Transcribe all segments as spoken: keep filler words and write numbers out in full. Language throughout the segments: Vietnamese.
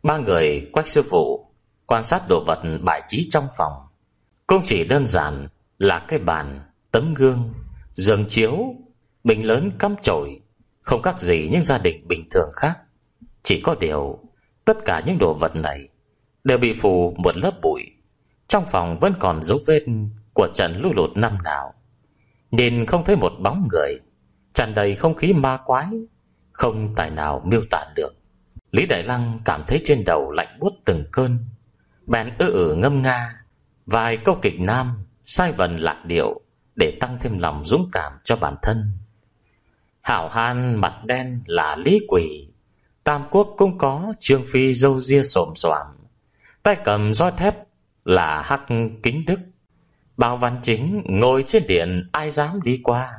Ba người Quách sư phụ quan sát đồ vật bài trí trong phòng. Cũng chỉ đơn giản là cái bàn, tấm gương, giường chiếu, bình lớn cắm chổi, không khác gì những gia đình bình thường khác. Chỉ có điều tất cả những đồ vật này đều bị phủ một lớp bụi. Trong phòng vẫn còn dấu vết của trận lũ lụt năm nào, nên không thấy một bóng người, tràn đầy không khí ma quái, không tài nào miêu tả được. Lý Đại Lăng cảm thấy trên đầu lạnh buốt từng cơn, bèn ư ử ngâm nga vài câu kịch nam sai vần lạc điệu để tăng thêm lòng dũng cảm cho bản thân. Hảo hán mặt đen là Lý Quỷ, Tam Quốc cũng có Trương Phi râu ria xồm xoàm, tay cầm roi thép là Hắc Kính Đức, Bao Văn Chính ngồi trên điện ai dám đi qua.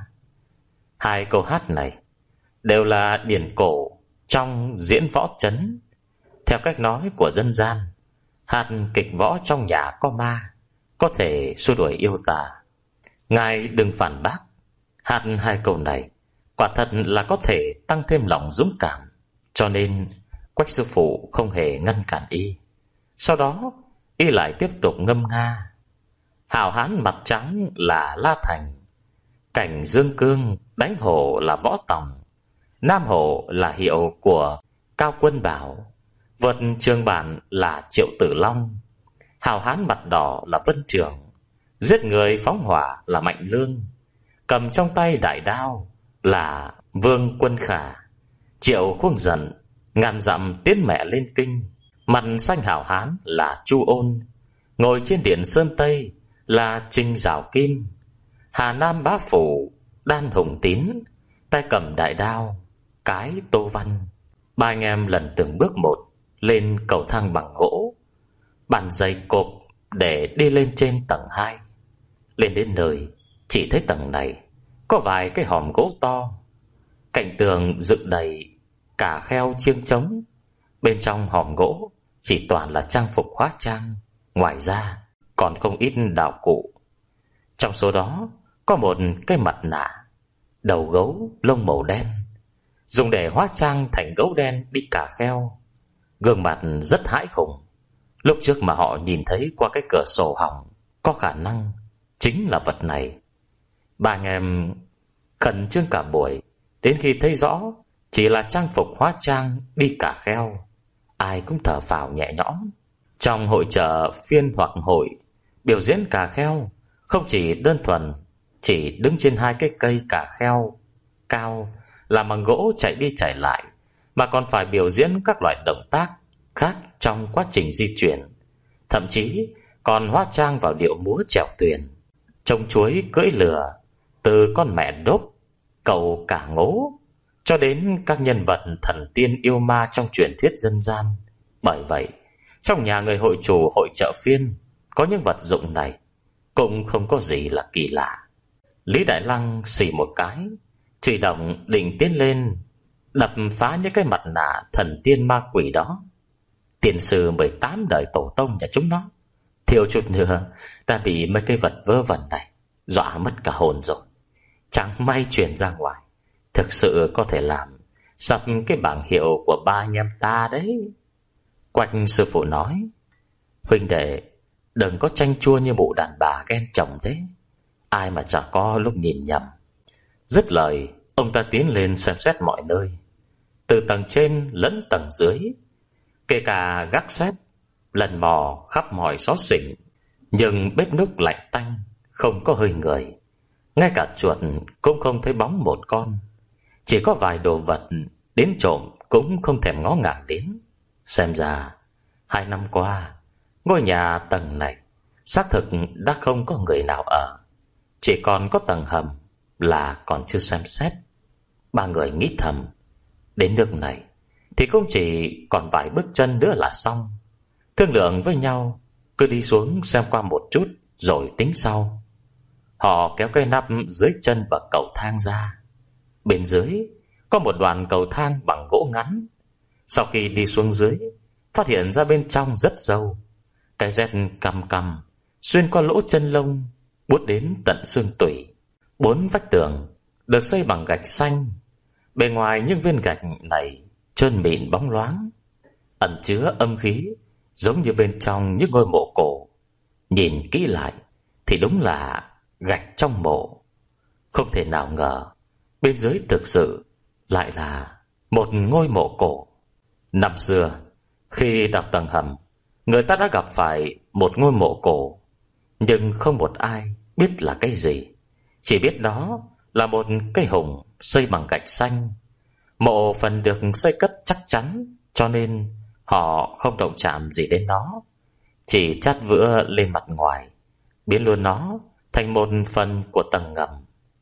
Hai câu hát này đều là điển cổ trong diễn võ trấn. Theo cách nói của dân gian, hát kịch võ trong nhà có ma, có thể xua đuổi yêu tà. Ngài đừng phản bác, hát hai câu này quả thật là có thể tăng thêm lòng dũng cảm, cho nên Quách sư phụ không hề ngăn cản y. Sau đó y lại tiếp tục ngâm nga. Hảo hán mặt trắng là La Thành, cảnh Dương Cương đánh hổ là Võ Tòng, Nam Hổ là hiệu của Cao Quân Bảo, vượt trường bản là Triệu Tử Long, hảo hán mặt đỏ là Vân Trường, giết người phóng hỏa là Mạnh Lương, cầm trong tay đại đao là Vương Quân Khả, Triệu Khuông Dần ngàn dặm tiến mẹ lên kinh, mặt xanh hảo hán là Chu Ôn, ngồi trên điện Sơn Tây là Trình Giảo Kim, Hà Nam Bá Phủ Đan Hùng Tín, tay cầm đại đao Cái Tô Văn. Ba anh em lần từng bước một lên cầu thang bằng gỗ, bàn dày cộp để đi lên trên tầng hai. Lên đến nơi, chỉ thấy tầng này có vài cái hòm gỗ to, cạnh tường dựng đầy cả kheo chiêng trống. Bên trong hòm gỗ chỉ toàn là trang phục hóa trang, ngoài ra còn không ít đạo cụ. Trong số đó có một cái mặt nạ đầu gấu lông màu đen, dùng để hóa trang thành gấu đen đi cà kheo. Gương mặt rất hãi hùng. Lúc trước mà họ nhìn thấy qua cái cửa sổ hỏng, có khả năng chính là vật này. Ba anh em khẩn trương cả buổi, đến khi thấy rõ chỉ là trang phục hóa trang đi cà kheo, ai cũng thở phào nhẹ nhõm. Trong hội chợ phiên hoặc hội biểu diễn cà kheo không chỉ đơn thuần chỉ đứng trên hai cái cây cà kheo cao làm bằng gỗ chạy đi chạy lại, mà còn phải biểu diễn các loại động tác khác trong quá trình di chuyển, thậm chí còn hóa trang vào điệu múa chèo thuyền, trông chuối cưỡi lừa, từ con mẹ đốp, cậu cả ngố cho đến các nhân vật thần tiên yêu ma trong truyền thuyết dân gian. Bởi vậy, trong nhà người hội chủ hội chợ phiên có những vật dụng này cũng không có gì là kỳ lạ. Lý Đại Lăng xì một cái, chỉ động định tiến lên đập phá những cái mặt nạ thần tiên ma quỷ đó. Tiền sư mười tám đời tổ tông nhà chúng nó thiếu chút nữa đã bị mấy cái vật vớ vẩn này dọa mất cả hồn rồi. Chẳng may truyền ra ngoài, thực sự có thể làm sập cái bảng hiệu của ba anh em ta đấy. Quách sư phụ nói: huynh đệ đừng có tranh chua như mụ đàn bà ghen chồng thế, ai mà chả có lúc nhìn nhầm. Dứt lời, ông ta tiến lên xem xét mọi nơi, từ tầng trên lẫn tầng dưới, kể cả gác xếp, lần mò khắp mọi xó xỉnh. Nhưng bếp núc lạnh tanh, không có hơi người, ngay cả chuột cũng không thấy bóng một con. Chỉ có vài đồ vật đến trộm cũng không thèm ngó ngàng đến. Xem ra hai năm qua ngôi nhà tầng này xác thực đã không có người nào ở, chỉ còn có tầng hầm là còn chưa xem xét. Ba người nghĩ thầm, đến nước này thì cũng chỉ còn vài bước chân nữa là xong. Thương lượng với nhau, cứ đi xuống xem qua một chút rồi tính sau. Họ kéo cây nắp dưới chân bậc cầu thang ra. Bên dưới có một đoạn cầu thang bằng gỗ ngắn. Sau khi đi xuống dưới, phát hiện ra bên trong rất sâu. Cái dép cằm cằm xuyên qua lỗ chân lông, buốt đến tận xương tủy. Bốn vách tường được xây bằng gạch xanh. Bề ngoài những viên gạch này trơn mịn bóng loáng. ẩn chứa âm khí, giống như bên trong những ngôi mộ cổ. Nhìn kỹ lại thì đúng là gạch trong mộ. Không thể nào ngờ bên dưới thực sự lại là một ngôi mộ cổ. Năm xưa, khi đào tầng hầm, người ta đã gặp phải một ngôi mộ cổ, nhưng không một ai biết là cái gì. Chỉ biết đó là một cây hùng xây bằng gạch xanh. Mộ phần được xây cất chắc chắn, cho nên họ không động chạm gì đến nó, chỉ chát vữa lên mặt ngoài, biến luôn nó thành một phần của tầng ngầm.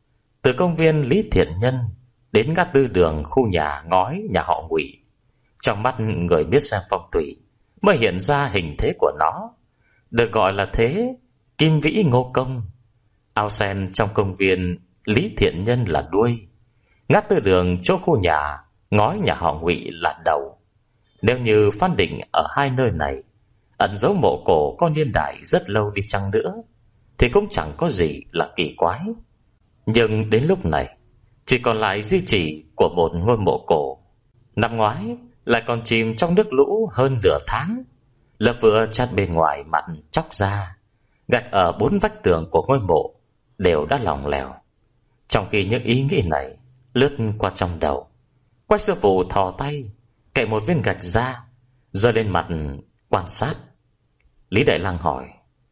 Từ công viên Lý Thiện Nhân đến ngã tư đường khu nhà ngói nhà họ Ngụy, trong mắt người biết xem phong thủy mới hiện ra hình thế của nó, được gọi là thế Kim Vĩ Ngô Công. Ao sen trong công viên Lý Thiện Nhân là đuôi, ngã tư đường chỗ khu nhà ngói nhà họ Ngụy là đầu. Nếu như phán định ở hai nơi này ẩn dấu mộ cổ có niên đại rất lâu đi chăng nữa, thì cũng chẳng có gì là kỳ quái. Nhưng đến lúc này chỉ còn lại di chỉ của một ngôi mộ cổ. Năm ngoái lại còn chìm trong nước lũ hơn nửa tháng. Lớp vừa chát bên ngoài mặt chóc ra, gạch ở bốn vách tường của ngôi mộ đều đã lỏng lẻo. Trong khi những ý nghĩ này lướt qua trong đầu, Quách sư phụ thò tay cậy một viên gạch ra, giơ lên mặt quan sát. Lý Đại Lăng hỏi: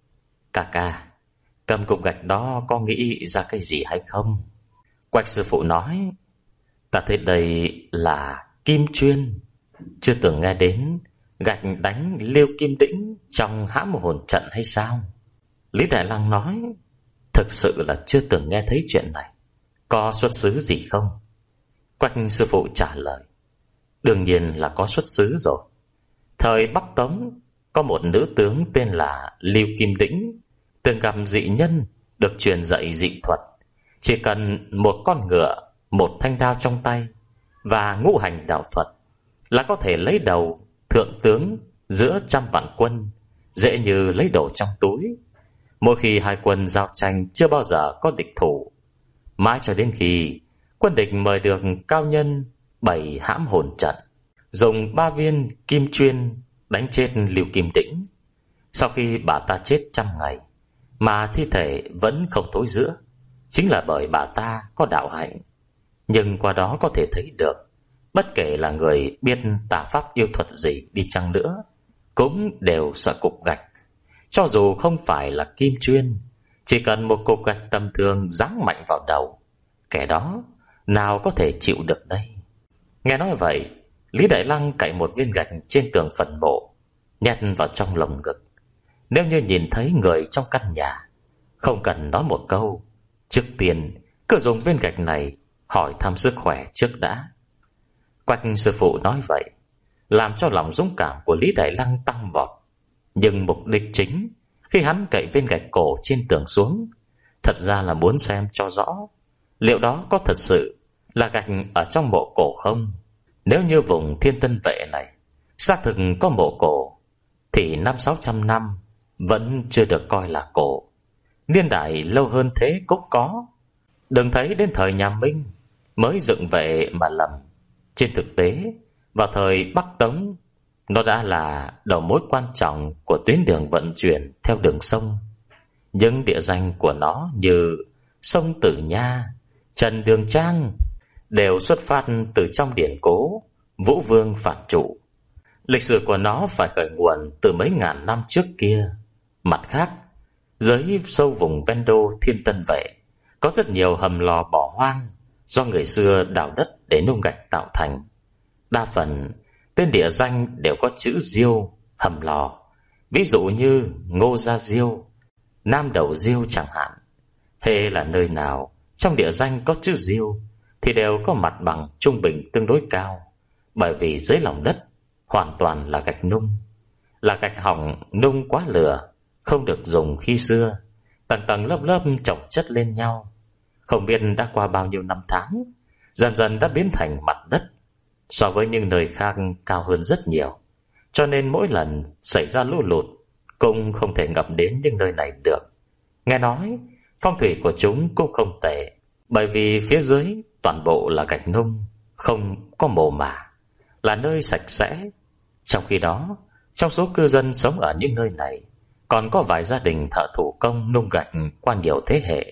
Ca ca, cầm cục gạch đó có nghĩ ra cái gì hay không? Quách sư phụ nói: Ta thấy đây là kim chuyên. Chưa từng nghe đến gạch đánh liêu kim đĩnh trong hãm hồn trận hay sao? Lý Đại Lăng nói: Thực sự là chưa từng nghe thấy chuyện này. Có xuất xứ gì không? Quách sư phụ trả lời: Đương nhiên là có xuất xứ rồi. Thời Bắc Tống có một nữ tướng tên là Liêu Kim Đĩnh, từng gặp dị nhân, được truyền dạy dị thuật. Chỉ cần một con ngựa, một thanh đao trong tay và ngũ hành đạo thuật là có thể lấy đầu thượng tướng giữa trăm vạn quân, dễ như lấy đồ trong túi. Mỗi khi hai quân giao tranh chưa bao giờ có địch thủ, mãi cho đến khi quân địch mời được cao nhân bảy hãm hồn trận, dùng ba viên kim chuyên đánh chết Liêu Kim Đĩnh. Sau khi bà ta chết trăm ngày mà thi thể vẫn không thối rữa, chính là bởi bà ta có đạo hạnh. Nhưng qua đó có thể thấy được, bất kể là người biết tà pháp yêu thuật gì đi chăng nữa, cũng đều sợ cục gạch. Cho dù không phải là kim chuyên, chỉ cần một cục gạch tầm thường giáng mạnh vào đầu, kẻ đó nào có thể chịu được đây. Nghe nói vậy, Lý Đại Lăng cậy một viên gạch trên tường phần mộ, nhét vào trong lồng ngực. Nếu như nhìn thấy người trong căn nhà, không cần nói một câu, trước tiên cứ dùng viên gạch này hỏi thăm sức khỏe trước đã. Quách sư phụ nói vậy làm cho lòng dũng cảm của Lý Đại Lăng tăng vọt. Nhưng mục đích chính khi hắn cậy viên gạch cổ trên tường xuống, thật ra là muốn xem cho rõ liệu đó có thật sự là gạch ở trong mộ cổ không. Nếu như vùng Thiên Tân Vệ này xác thực có mộ cổ, thì năm sáu trăm năm vẫn chưa được coi là cổ. Niên đại lâu hơn thế cũng có. Đừng thấy đến thời nhà Minh mới dựng vệ mà lầm. Trên thực tế, vào thời Bắc Tống, nó đã là đầu mối quan trọng của tuyến đường vận chuyển theo đường sông. Những địa danh của nó như sông Tử Nha, Trần Đường Trang đều xuất phát từ trong điển cố Vũ Vương Phạt Chủ. Lịch sử của nó phải khởi nguồn từ mấy ngàn năm trước kia. Mặt khác, dưới sâu vùng ven đô Thiên Tân Vệ có rất nhiều hầm lò bỏ hoang do người xưa đào đất để nung gạch tạo thành. Đa phần tên địa danh đều có chữ Diêu, hầm lò, ví dụ như Ngô Gia Diêu, Nam Đầu Diêu chẳng hạn. Hễ là nơi nào trong địa danh có chữ Diêu thì đều có mặt bằng trung bình tương đối cao, bởi vì dưới lòng đất hoàn toàn là gạch nung, là gạch hỏng nung quá lửa, không được dùng khi xưa, tầng tầng lớp lớp chồng chất lên nhau. Không biết đã qua bao nhiêu năm tháng, dần dần đã biến thành mặt đất, so với những nơi khác cao hơn rất nhiều. Cho nên mỗi lần xảy ra lũ lụt cũng không thể ngập đến những nơi này được. Nghe nói phong thủy của chúng cũng không tệ, bởi vì phía dưới toàn bộ là gạch nung, không có mồ mả, là nơi sạch sẽ. Trong khi đó, trong số cư dân sống ở những nơi này còn có vài gia đình thợ thủ công nung gạch qua nhiều thế hệ,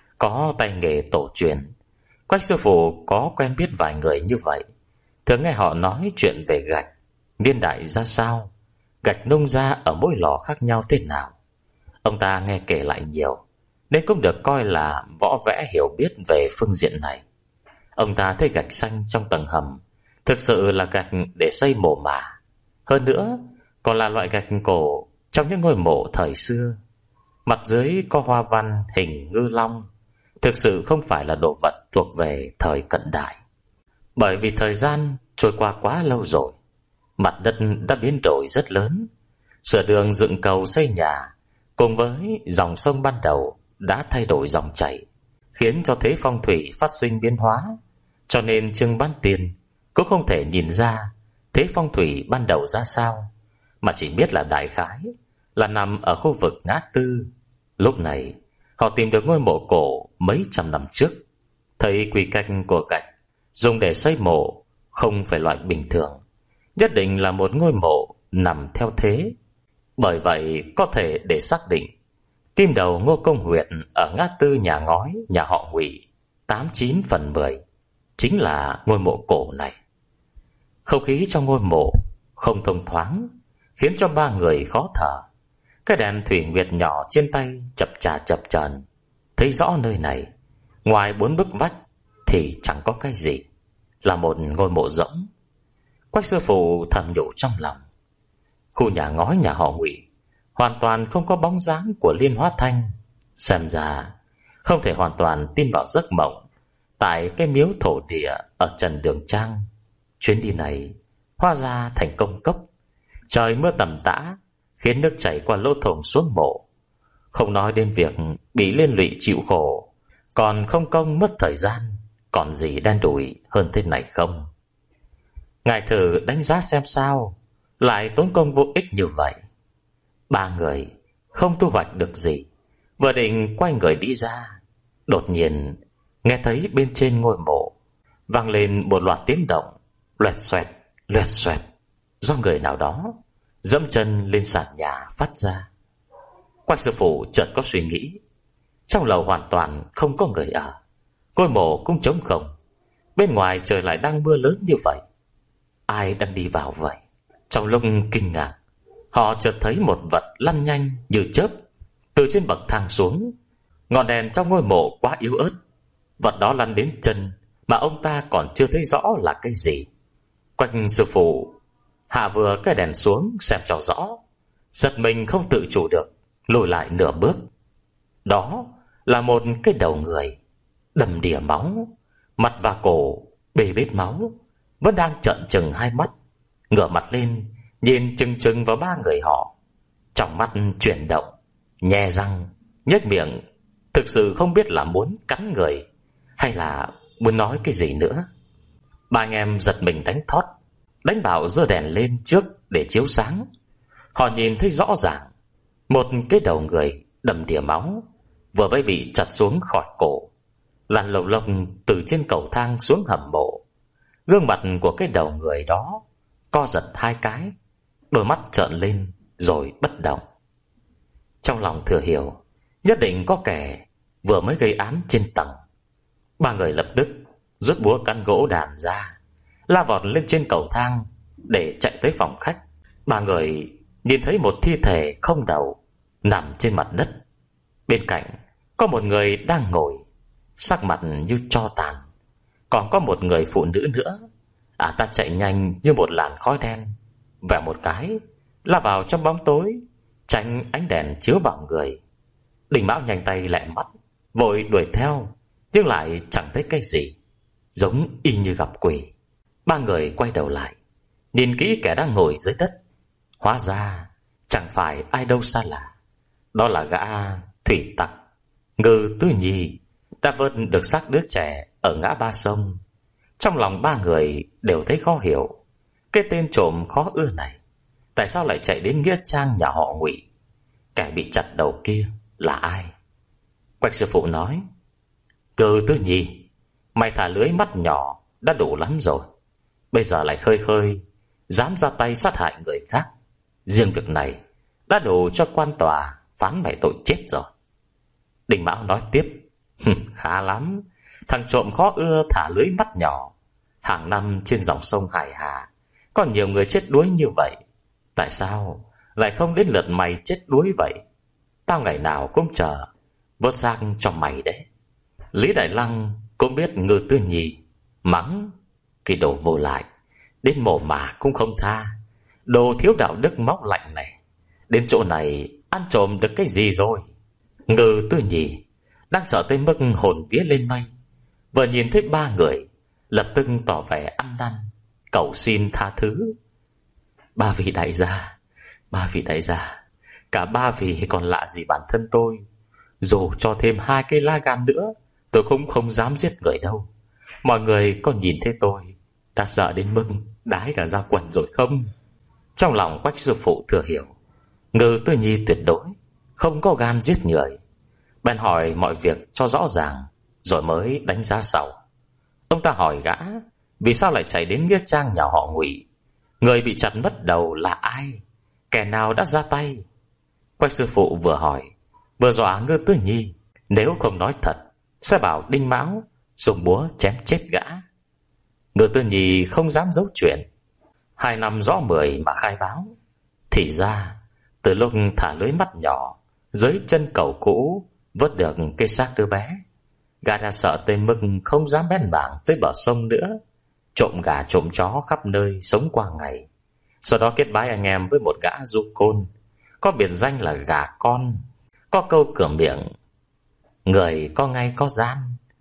có tay nghề tổ truyền. Quách sư phụ có quen biết vài người như vậy, thường nghe họ nói chuyện về gạch, niên đại ra sao, gạch nung ra ở mỗi lò khác nhau thế nào. Ông ta nghe kể lại nhiều, nên cũng được coi là võ vẽ hiểu biết về phương diện này. Ông ta thấy gạch xanh trong tầng hầm thực sự là gạch để xây mồ mả, hơn nữa còn là loại gạch cổ trong những ngôi mộ thời xưa. Mặt dưới có hoa văn hình ngư long, thực sự không phải là đồ vật thuộc về thời cận đại. Bởi vì thời gian trôi qua quá lâu rồi, mặt đất đã biến đổi rất lớn. Sửa đường dựng cầu xây nhà cùng với dòng sông ban đầu đã thay đổi dòng chảy, khiến cho thế phong thủy phát sinh biến hóa. Cho nên Trương Bán Tiên cũng không thể nhìn ra thế phong thủy ban đầu ra sao, mà chỉ biết là đại khái là nằm ở khu vực ngã tư. Lúc này họ tìm được ngôi mộ cổ mấy trăm năm trước, thấy quy cách của gạch dùng để xây mộ không phải loại bình thường, nhất định là một ngôi mộ nằm theo thế. Bởi vậy có thể để xác định kim đầu Ngô Công Huyệt ở ngã tư nhà ngói nhà họ Ngụy tám chín phần mười chính là ngôi mộ cổ này. Không khí trong ngôi mộ không thông thoáng, khiến cho ba người khó thở. Cái đèn thủy nguyệt nhỏ trên tay chập chà chập chờn, thấy rõ nơi này ngoài bốn bức vách thì chẳng có cái gì, là một ngôi mộ rỗng. Quách sư phụ thầm nhủ trong lòng, khu nhà ngói nhà họ Ngụy hoàn toàn không có bóng dáng của Liên Hóa Thanh. Xem ra không thể hoàn toàn tin vào giấc mộng tại cái miếu thổ địa ở Trần Đường Trang. Chuyến đi này hóa ra thành công cốc. Trời mưa tầm tã khiến nước chảy qua lỗ thủng xuống mộ. Không nói đến việc bị liên lụy chịu khổ, còn không công mất thời gian, còn gì đen đủi hơn thế này không? Ngài thử đánh giá xem sao, lại tốn công vô ích như vậy. Ba người không thu hoạch được gì, vừa định quay người đi ra, đột nhiên nghe thấy bên trên ngôi mộ vang lên một loạt tiếng động loẹt xoẹt, loẹt xoẹt, do người nào đó dẫm chân lên sàn nhà phát ra. Quách sư phụ chợt có suy nghĩ, trong lầu hoàn toàn không có người ở, ngôi mộ cũng trống không, bên ngoài trời lại đang mưa lớn như vậy, ai đang đi vào vậy? Trong lúc kinh ngạc, họ chợt thấy một vật lăn nhanh như chớp từ trên bậc thang xuống. Ngọn đèn trong ngôi mộ quá yếu ớt, vật đó lăn đến chân mà ông ta còn chưa thấy rõ là cái gì. Quách sư phụ hạ vừa cái đèn xuống xem cho rõ, giật mình không tự chủ được, lùi lại nửa bước. Đó là một cái đầu người đầm đìa máu, mặt và cổ bê bết máu, vẫn đang trợn trừng hai mắt, ngửa mặt lên nhìn chừng chừng vào ba người họ. Trong mắt chuyển động, nhe răng, nhếch miệng, thực sự không biết là muốn cắn người hay là muốn nói cái gì nữa. Ba anh em giật mình đánh thót, đánh bảo giơ đèn lên trước để chiếu sáng. Họ nhìn thấy rõ ràng một cái đầu người đầm đìa máu vừa mới bị chặt xuống khỏi cổ, lăn lồng lồng từ trên cầu thang xuống hầm mộ. Gương mặt của cái đầu người đó co giật hai cái, đôi mắt trợn lên rồi bất động. Trong lòng thừa hiểu nhất định có kẻ vừa mới gây án trên tầng. Ba người lập tức rút búa căn gỗ đàn ra, la vọt lên trên cầu thang để chạy tới phòng khách. Ba người nhìn thấy một thi thể không đầu nằm trên mặt đất. Bên cạnh có một người đang ngồi, sắc mặt như tro tàn. Còn có một người phụ nữ nữa. À ta chạy nhanh như một làn khói đen, vèo một cái la vào trong bóng tối, tránh ánh đèn chiếu vào người. Đình Mão nhanh tay lẹ mắt, vội đuổi theo, nhưng lại chẳng thấy cái gì, giống y như gặp quỷ. Ba người quay đầu lại, nhìn kỹ kẻ đang ngồi dưới đất. Hóa ra chẳng phải ai đâu xa lạ, đó là gã thủy tặc Ngư Tư Nhi đã vớt được xác đứa trẻ ở ngã ba sông. Trong lòng ba người đều thấy khó hiểu, cái tên trộm khó ưa này tại sao lại chạy đến nghĩa trang nhà họ Ngụy? Kẻ bị chặt đầu kia là ai? Quách sư phụ nói, Ngư Tư Nhi, mày thả lưới mắt nhỏ đã đủ lắm rồi, bây giờ lại khơi khơi dám ra tay sát hại người khác. Riêng việc này đã đủ cho quan tòa phán mày tội chết rồi. Đinh Mão nói tiếp: Khá lắm, thằng trộm khó ưa thả lưới mắt nhỏ. Hàng năm trên dòng sông Hải Hà có nhiều người chết đuối như vậy, tại sao lại không đến lượt mày chết đuối vậy? Tao ngày nào cũng chờ vớt xác cho mày đấy. Lý Đại Lăng cũng biết Ngư Tư Nhi, mắng: Cái đồ vô lại, đến mồ mà cũng không tha. Đồ thiếu đạo đức móc lạnh này, đến chỗ này ăn trộm được cái gì rồi? Ngư Tư Nhi đang sợ tới mức hồn vía lên mây, vừa nhìn thấy ba người lập tức tỏ vẻ ăn năn cầu xin tha thứ. Ba vị đại gia, ba vị đại gia, cả ba vị còn lạ gì bản thân tôi. Dù cho thêm hai cây lá gan nữa, tôi cũng không dám giết người đâu. Mọi người có nhìn thấy tôi đã sợ đến mức đái cả ra quần rồi không? Trong lòng Quách sư phụ thừa hiểu Ngư Tư Nhi tuyệt đối không có gan giết người, bèn hỏi mọi việc cho rõ ràng rồi mới đánh giá sau. Ông ta hỏi gã vì sao lại chạy đến nghĩa trang nhà họ Ngụy. Người bị chặt mất đầu là ai? Kẻ nào đã ra tay? Quách sư phụ vừa hỏi vừa dọa Ngư Tư Nhi nếu không nói thật sẽ bảo Đinh Mão dùng búa chém chết gã. Ngư Tư Nhi không dám giấu chuyện, hai năm rõ mười mà khai báo. Thì ra từ lúc thả lưới mắt nhỏ dưới chân cầu cũ vớt được cây xác đứa bé, gã đã sợ tới mức không dám bén mảng tới bờ sông nữa, trộm gà trộm chó khắp nơi sống qua ngày. Sau đó kết bái anh em với một gã du côn có biệt danh là Gà Con. Có câu cửa miệng: người có ngay có gian,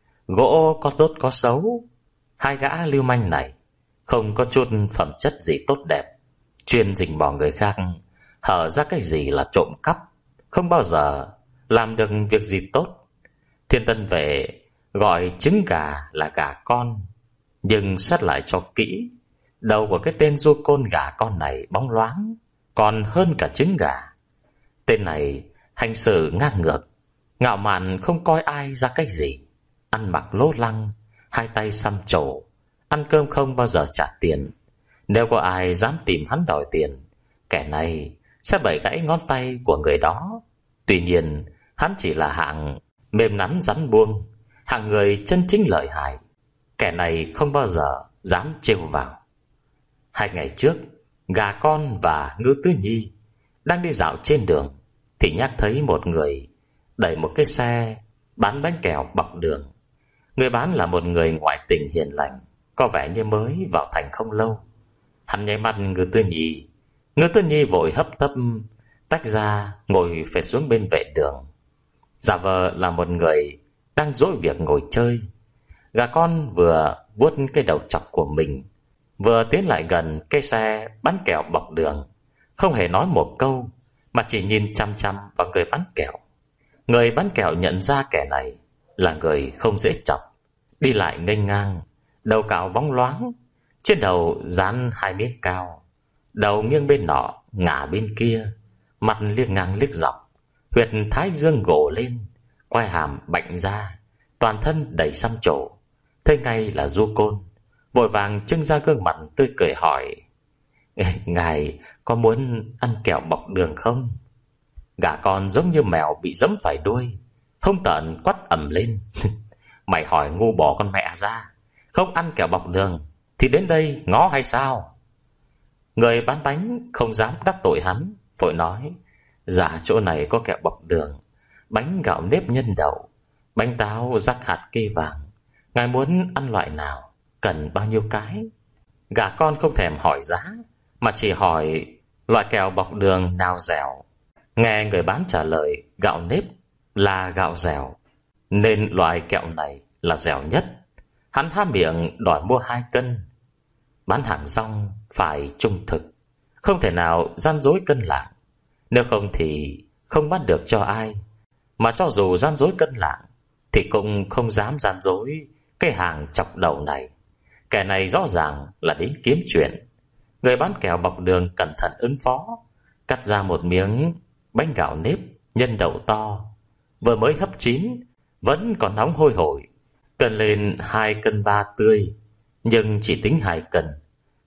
gỗ có tốt có xấu. Hai gã lưu manh này không có chút phẩm chất gì tốt đẹp, chuyên rình bỏ người khác, hở ra cái gì là trộm cắp, không bao giờ làm được việc gì tốt. Thiên Tân Vệ gọi trứng gà là Gà Con, nhưng xét lại cho kỹ, đầu của cái tên du côn Gà Con này bóng loáng còn hơn cả trứng gà. Tên này hành xử ngang ngược, ngạo mạn không coi ai ra cái gì, ăn mặc lố lăng, hai tay xăm trổ, ăn cơm không bao giờ trả tiền. Nếu có ai dám tìm hắn đòi tiền, kẻ này sẽ bẻ gãy ngón tay của người đó. Tuy nhiên hắn chỉ là hạng mềm nắn rắn buông, hạng người chân chính lợi hại, kẻ này không bao giờ dám trêu vào. Hai ngày trước, Gà Con và Ngư Tư Nhi đang đi dạo trên đường thì nhắc thấy một người đẩy một cái xe bán bánh kẹo bọc đường. Người bán là một người ngoại tình hiền lành, có vẻ như mới vào thành không lâu. Hắn nháy mắt Ngư Tư Nhi, Ngư Tư Nhi vội hấp tấp tách ra ngồi phệt xuống bên vệ đường, giả vờ là một người đang dỗi việc ngồi chơi. Gà Con vừa vuốt cái đầu chọc của mình, vừa tiến lại gần cái xe bán kẹo bọc đường, không hề nói một câu mà chỉ nhìn chăm chăm vào người bán kẹo. Người bán kẹo nhận ra kẻ này là người không dễ chọc, đi lại nghênh ngang, đầu cạo bóng loáng, trên đầu dán hai miếng cao, đầu nghiêng bên nọ ngả bên kia, mặt liếc ngang liếc dọc, huyệt thái dương gồ lên, quai hàm bạnh ra, toàn thân đầy xăm trổ. Thấy ngay là du côn, vội vàng trưng ra gương mặt tươi cười hỏi: ngài có muốn ăn kẹo bọc đường không? Gà Con giống như mèo bị giẫm phải đuôi, hung tợn quát ầm lên: mày hỏi ngu bỏ con mẹ ra, không ăn kẹo bọc đường thì đến đây ngó hay sao? Người bán bánh không dám đắc tội hắn, vội nói: dạ chỗ này có kẹo bọc đường, bánh gạo nếp nhân đậu, bánh táo rắc hạt kê vàng, ngài muốn ăn loại nào, cần bao nhiêu cái? Gà Con không thèm hỏi giá, mà chỉ hỏi loại kẹo bọc đường nào dẻo. Nghe người bán trả lời gạo nếp là gạo dẻo, nên loại kẹo này là dẻo nhất. Hắn há miệng đòi mua hai cân. Bán hàng rong phải trung thực, không thể nào gian dối cân lạng, nếu không thì không bán được cho ai. Mà cho dù gian dối cân lạng thì cũng không dám gian dối cái hàng chọc đầu này. Kẻ này rõ ràng là đến kiếm chuyện. Người bán kẹo bọc đường cẩn thận ứng phó, cắt ra một miếng bánh gạo nếp nhân đậu to, vừa mới hấp chín, vẫn còn nóng hôi hổi, cần lên hai cân ba tươi, nhưng chỉ tính hai cân,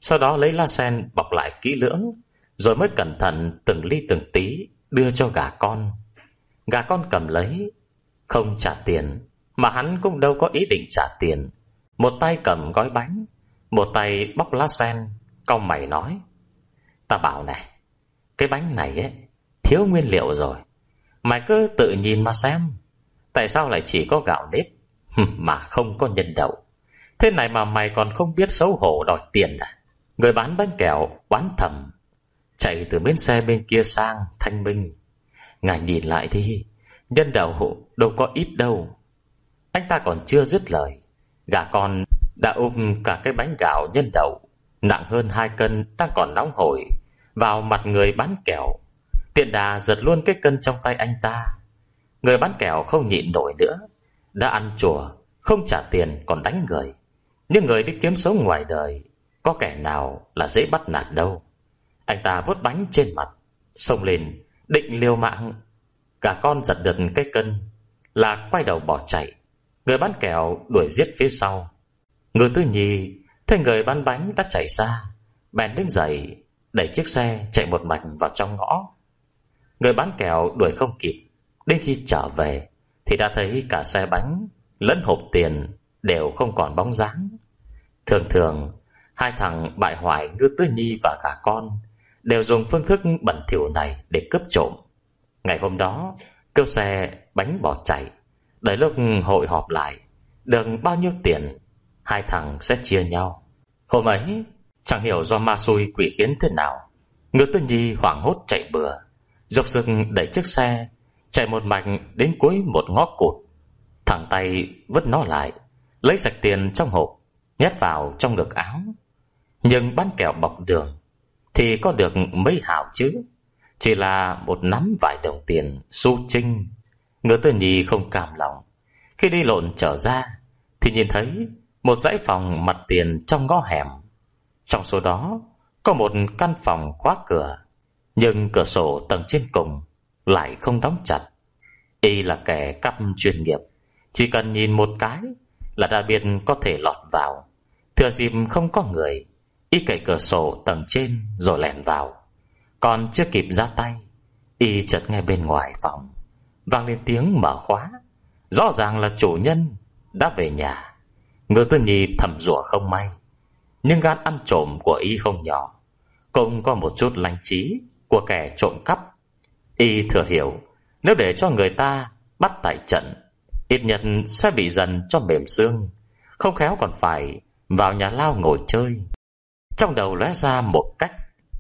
Sau đó lấy lá sen bọc lại kỹ lưỡng, rồi mới cẩn thận từng ly từng tí đưa cho gà con. Gà con cầm lấy, không trả tiền, mà hắn cũng đâu có ý định trả tiền. Một tay cầm gói bánh, một tay bóc lá sen, cau mày nói: "Ta bảo này, cái bánh này ấy thiếu nguyên liệu rồi. Mày cứ tự nhìn mà xem, tại sao lại chỉ có gạo nếp mà không có nhân đậu? Thế này mà mày còn không biết xấu hổ đòi tiền à?" Người bán bánh kẹo oán thầm, chạy từ bến xe bên kia sang thanh minh: "Ngài nhìn lại đi, nhân đậu đâu có ít đâu." Anh ta còn chưa dứt lời, gà con đã ôm cả cái bánh gạo nhân đậu nặng hơn hai cân đang còn nóng hổi vào mặt người bán kẹo. Tiện đà giật luôn cái cân trong tay anh ta. Người bán kẹo không nhịn nổi nữa, đã ăn chùa không trả tiền còn đánh người. Nhưng người đi kiếm sống ngoài đời có kẻ nào là dễ bắt nạt đâu. Anh ta vuốt bánh trên mặt, xông lên định liều mạng. Cả con giật được cái cân là quay đầu bỏ chạy. Người bán kẹo đuổi giết phía sau. Ngư Tư Nhi thấy người bán bánh đã chạy xa, bèn đứng dậy đẩy chiếc xe chạy một mạch vào trong ngõ. Người bán kẹo đuổi không kịp. Đến khi trở về thì đã thấy cả xe bánh lẫn hộp tiền đều không còn bóng dáng. Thường thường hai thằng bại hoại Ngư Tư Nhi và gà con đều dùng phương thức bẩn thỉu này để cướp trộm. Ngày hôm đó kêu xe bánh bỏ chạy. Đợi lúc hội họp lại, được bao nhiêu tiền hai thằng sẽ chia nhau. Hôm ấy chẳng hiểu do ma xui quỷ khiến thế nào, Ngư Tư Nhi hoảng hốt chạy bừa, dọc rừng đẩy chiếc xe chạy một mạch đến cuối một ngõ cụt. Thẳng tay vứt nó lại, lấy sạch tiền trong hộp nhét vào trong ngực áo. Nhưng bán kẹo bọc đường thì có được mấy hào chứ, chỉ là một nắm vài đồng tiền xu trinh. Ngư Tư Nhi không cam lòng. Khi đi lộn trở ra thì nhìn thấy một dãy phòng mặt tiền trong ngõ hẻm. Trong số đó có một căn phòng khóa cửa, nhưng cửa sổ tầng trên cùng lại không đóng chặt. Y là kẻ cắp chuyên nghiệp, chỉ cần nhìn một cái là đã biết có thể lọt vào. Thừa dịp không có người, Y cậy cửa sổ tầng trên rồi lẻn vào. Còn chưa kịp ra tay, Y chợt nghe bên ngoài phòng vang lên tiếng mở khóa. Rõ ràng là chủ nhân đã về nhà. Ngư Tư Nhi thầm rủa không may, nhưng gan ăn trộm của Y không nhỏ, cũng có một chút lanh trí của kẻ trộm cắp. Y thừa hiểu nếu để cho người ta bắt tại trận, ít nhất sẽ bị dần cho mềm xương, không khéo còn phải vào nhà lao ngồi chơi. Trong đầu lóe ra một cách.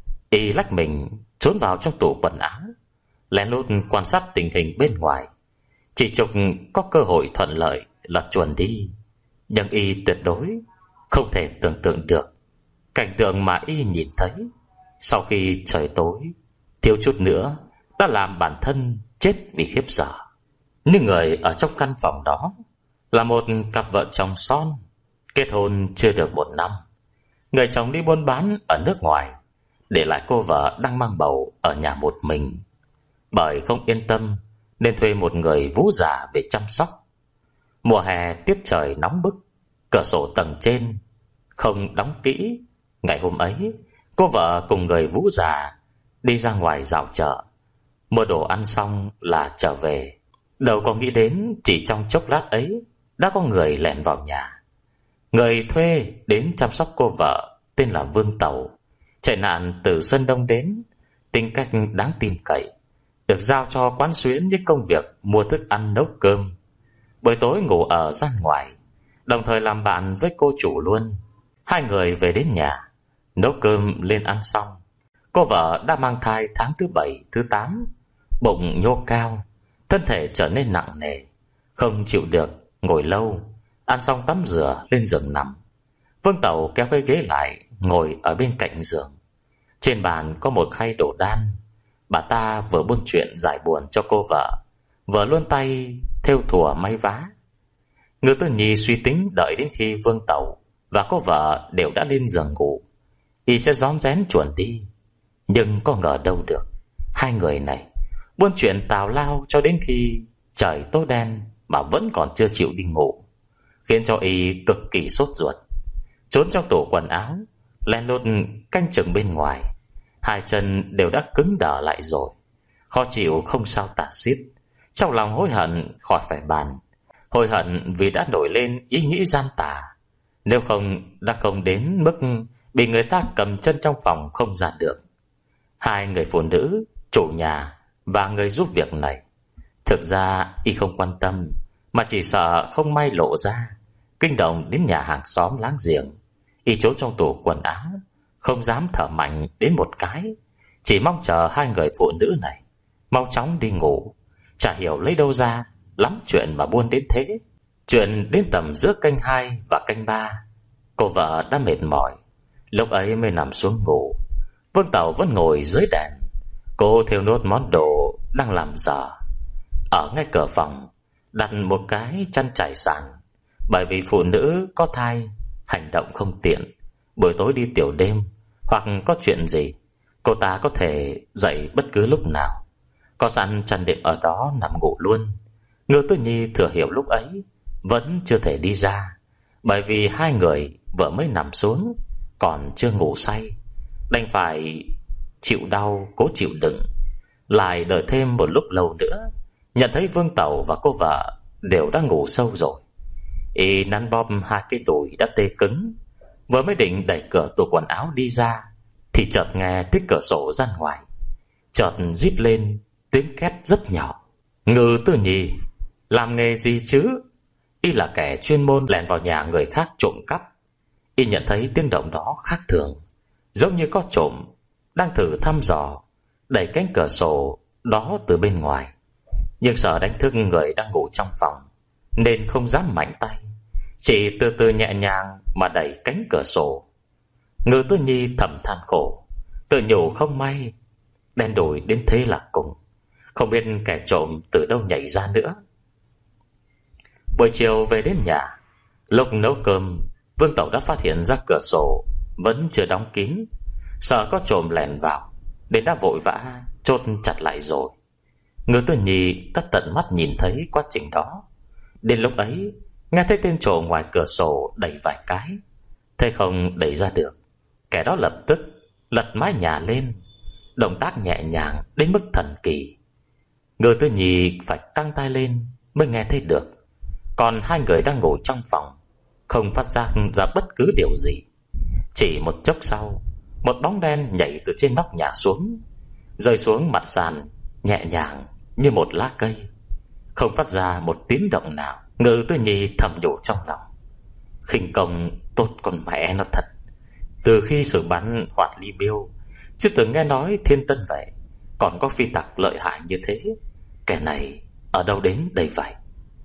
Y lách mình trốn vào trong tủ quần áo, lén lút quan sát tình hình bên ngoài. Chỉ chục có cơ hội thuận lợi là chuồn đi. Nhưng Y tuyệt đối không thể tưởng tượng được cảnh tượng mà Y nhìn thấy sau khi trời tối thiếu chút nữa đã làm bản thân chết vì khiếp sợ. Nhưng người ở trong căn phòng đó là một cặp vợ chồng son, kết hôn chưa được một năm. Người chồng đi buôn bán ở nước ngoài, để lại cô vợ đang mang bầu ở nhà một mình. Bởi không yên tâm nên thuê một người vú già về chăm sóc. Mùa hè tiết trời nóng bức, cửa sổ tầng trên không đóng kỹ. Ngày hôm ấy, cô vợ cùng người vú già đi ra ngoài dạo chợ, mua đồ ăn xong là trở về. Đâu có nghĩ đến chỉ trong chốc lát ấy đã có người lẻn vào nhà. Người thuê đến chăm sóc cô vợ tên là Vương Tẩu, chạy nạn từ Sơn Đông đến, tính cách đáng tin cậy, được giao cho quán xuyến những công việc mua thức ăn nấu cơm. Buổi tối ngủ ở gian ngoài, đồng thời làm bạn với cô chủ luôn. Hai người về đến nhà, nấu cơm lên ăn xong. Cô vợ đã mang thai tháng thứ bảy, thứ tám, bụng nhô cao, thân thể trở nên nặng nề, không chịu được ngồi lâu. Ăn xong tắm rửa lên giường nằm. Vương Tẩu kéo cái ghế lại ngồi ở bên cạnh giường. Trên bàn có một khay đổ đan. Bà ta vừa buôn chuyện giải buồn cho cô vợ, vừa luôn tay thêu thùa may vá. Ngư Tư Nhi suy tính đợi đến khi Vương Tẩu và cô vợ đều đã lên giường ngủ, Y sẽ rón rén chuồn đi. Nhưng có ngờ đâu được, hai người này buôn chuyện tào lao cho đến khi trời tối đen mà vẫn còn chưa chịu đi ngủ, khiến cho Y cực kỳ sốt ruột. Trốn trong tủ quần áo, len lút canh chừng bên ngoài. Hai chân đều đã cứng đờ lại rồi, khó chịu không sao tả xiết. Trong lòng hối hận khỏi phải bàn. Hối hận vì đã nổi lên ý nghĩ gian tà. Nếu không đã không đến mức bị người ta cầm chân trong phòng không ra được. Hai người phụ nữ, chủ nhà và người giúp việc này, thực ra y không quan tâm, mà chỉ sợ không may lộ ra, kinh động đến nhà hàng xóm láng giềng. Y trốn trong tủ quần áo, không dám thở mạnh đến một cái, chỉ mong chờ hai người phụ nữ này mau chóng đi ngủ. Chả hiểu lấy đâu ra lắm chuyện mà buôn đến thế. Chuyện đến tầm giữa canh hai và canh ba, cô vợ đã mệt mỏi, lúc ấy mới nằm xuống ngủ. Vương Tẩu vẫn ngồi dưới đèn, cô thêu nốt món đồ đang làm dở. Ở ngay cửa phòng đặt một cái chăn trải sàn, bởi vì phụ nữ có thai hành động không tiện, buổi tối đi tiểu đêm hoặc có chuyện gì, cô ta có thể dậy bất cứ lúc nào. Có sẵn chăn đệm ở đó nằm ngủ luôn. Ngư Tư Nhi thừa hiểu lúc ấy vẫn chưa thể đi ra, bởi vì hai người vừa mới nằm xuống, còn chưa ngủ say, đành phải chịu đau cố chịu đựng. Lại đợi thêm một lúc lâu nữa, nhận thấy Vương Tẩu và cô vợ đều đã ngủ sâu rồi. Y nắn bóp hai cái đùi đã tê cứng, vừa mới định đẩy cửa tủ quần áo đi ra, thì chợt nghe tiếng cửa sổ ra ngoài chợt rít lên tiếng két rất nhỏ. Ngư Tư Nhi làm nghề gì chứ? Y là kẻ chuyên môn lẻn vào nhà người khác trộm cắp. Y nhận thấy tiếng động đó khác thường, giống như có trộm đang thử thăm dò đẩy cánh cửa sổ đó từ bên ngoài, nhưng sợ đánh thức người đang ngủ trong phòng nên không dám mạnh tay, chỉ từ từ nhẹ nhàng mà đẩy cánh cửa sổ. Ngư Tư Nhi thầm than khổ, tự nhủ không may đen đủi đến thế là cùng, không biết kẻ trộm từ đâu nhảy ra nữa. Buổi chiều về đến nhà, lúc nấu cơm, Vương Tẩu đã phát hiện ra cửa sổ vẫn chưa đóng kín, sợ có trộm lẻn vào nên đã vội vã chốt chặt lại rồi. Ngư Tư Nhi đã tận mắt nhìn thấy quá trình đó. Đến lúc ấy nghe thấy tên trộm ngoài cửa sổ đẩy vài cái, thấy không đẩy ra được, kẻ đó lập tức lật mái nhà lên, động tác nhẹ nhàng đến mức thần kỳ. Ngư Tư Nhi phải căng tay lên mới nghe thấy được, còn hai người đang ngủ trong phòng không phát giác ra bất cứ điều gì. Chỉ một chốc sau, một bóng đen nhảy từ trên nóc nhà xuống, rơi xuống mặt sàn nhẹ nhàng như một lá cây, không phát ra một tiếng động nào. Ngư Tư Nhi thầm nhủ trong lòng, khinh công tốt con mẹ nó thật. Từ khi sử bắn Hoạt Ly Miêu, chưa từng nghe nói Thiên Tân vậy, còn có phi tặc lợi hại như thế. Kẻ này ở đâu đến đây vậy?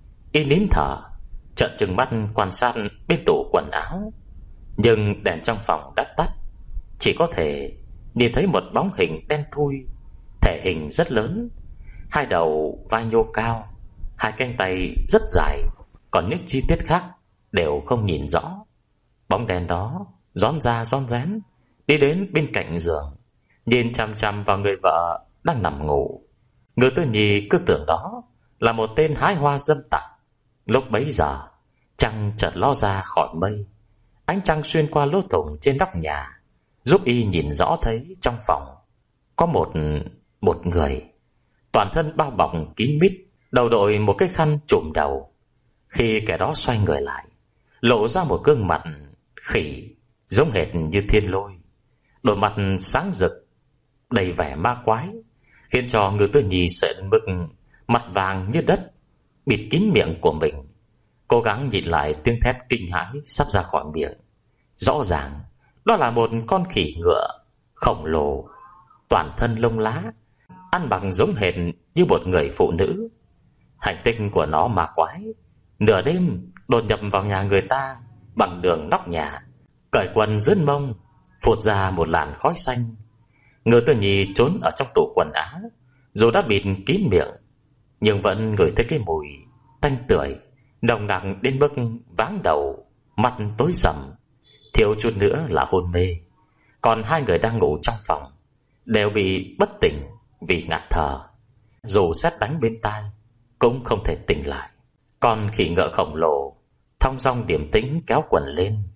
Y nín thở, trợn trừng mắt quan sát bên tủ quần áo, nhưng đèn trong phòng đã tắt, chỉ có thể nhìn thấy một bóng hình đen thui, thể hình rất lớn, hai đầu vai nhô cao, hai cánh tay rất dài, còn những chi tiết khác đều không nhìn rõ. Bóng đen đó rón ra rón rén đi đến bên cạnh giường, nhìn chằm chằm vào người vợ đang nằm ngủ. Ngư Tư Nhi cứ tưởng đó là một tên hái hoa dâm tặc. Lúc bấy giờ trăng chợt ló ra khỏi mây, ánh trăng xuyên qua lỗ thủng trên nóc nhà, giúp y nhìn rõ thấy trong phòng có một một người, toàn thân bao bọc kín mít, đầu đội một cái khăn trùm đầu. Khi kẻ đó xoay người lại, lộ ra một gương mặt khỉ giống hệt như thiên lôi, đôi mặt sáng rực đầy vẻ ma quái, khiến cho Ngư Tư Nhi sợ đến mức mặt vàng như đất, bịt kín miệng của mình, cố gắng nhịn lại tiếng thét kinh hãi sắp ra khỏi miệng. Rõ ràng đó là một con khỉ ngựa khổng lồ, toàn thân lông lá, ăn mặc giống hệt như một người phụ nữ. Hành tích của nó ma quái, nửa đêm đột nhập vào nhà người ta bằng đường nóc nhà, cởi quần dướn mông, phụt ra một làn khói xanh. Ngư Tư Nhi trốn ở trong tủ quần áo, dù đã bịt kín miệng, nhưng vẫn ngửi thấy cái mùi tanh tưởi nồng nặc đến mức váng đầu, mắt tối sầm, thiếu chút nữa là hôn mê. Còn hai người đang ngủ trong phòng đều bị bất tỉnh vì ngạt thở, dù sét đánh bên tai cũng không thể tỉnh lại. Con khỉ ngựa khổng lồ thong dong điềm tĩnh kéo quần lên,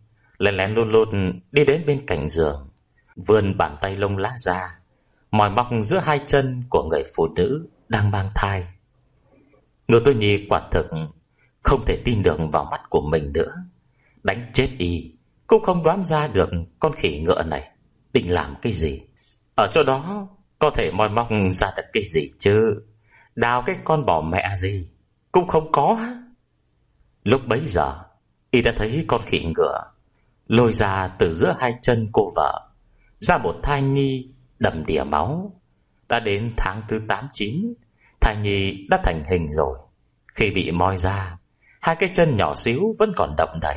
lén lén lút lút đi đến bên cạnh giường, vươn bàn tay lông lá ra, mỏi mọc giữa hai chân của người phụ nữ đang mang thai. Ngưu Tử Nhi quả thực không thể tin được vào mắt của mình nữa. Đánh chết y cũng không đoán ra được con khỉ ngựa này định làm cái gì. Ở chỗ đó có thể moi móc ra được cái gì chứ? Đào cái con bò mẹ gì cũng không có. Lúc bấy giờ y đã thấy con khỉ ngựa lôi ra từ giữa hai chân cô vợ ra một thai nhi đầm đìa máu. Đã đến tháng thứ tám chín, thai nhi đã thành hình rồi. Khi bị moi ra, hai cái chân nhỏ xíu vẫn còn động đậy.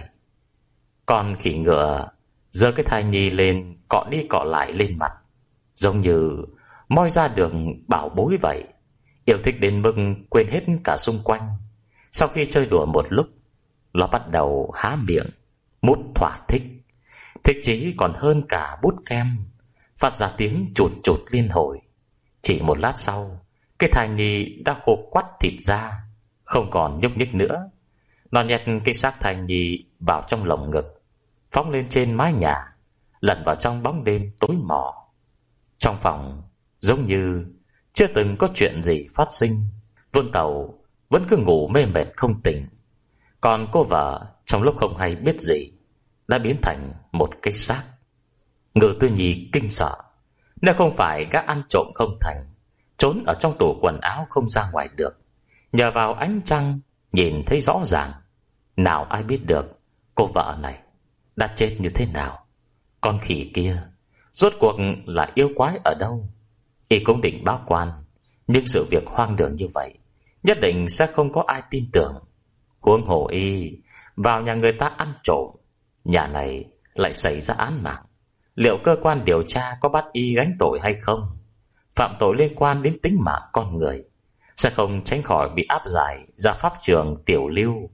Con khỉ ngựa giơ cái thai nhi lên, cọ đi cọ lại lên mặt, giống như moi ra được bảo bối vậy. Yêu thích đến mức quên hết cả xung quanh. Sau khi chơi đùa một lúc, nó bắt đầu há miệng mút thỏa thích. Thích chí còn hơn cả bút kem, phát ra tiếng chụt chụt liên hồi. Chỉ một lát sau, cái thai nhi đã khô quắt thịt ra, không còn nhúc nhích nữa. Nó nhét cái xác thai nhi vào trong lồng ngực, phóng lên trên mái nhà, lẩn vào trong bóng đêm tối mò. Trong phòng giống như chưa từng có chuyện gì phát sinh. Vương Tàu vẫn cứ ngủ mê mệt không tỉnh. Còn cô vợ trong lúc không hay biết gì đã biến thành một cái xác. Ngưu Tử Nhi kinh sợ. Nếu không phải gã ăn trộm không thành, trốn ở trong tủ quần áo không ra ngoài được, nhờ vào ánh trăng nhìn thấy rõ ràng, nào ai biết được cô vợ này đã chết như thế nào. Con khỉ kia rốt cuộc là yêu quái ở đâu? Y cũng định báo quan, nhưng sự việc hoang đường như vậy nhất định sẽ không có ai tin tưởng. Huống hồ y vào nhà người ta ăn trộm, nhà này lại xảy ra án mạng, liệu cơ quan điều tra có bắt y gánh tội hay không? Phạm tội liên quan đến tính mạng con người, sẽ không tránh khỏi bị áp giải ra pháp trường tiểu lưu,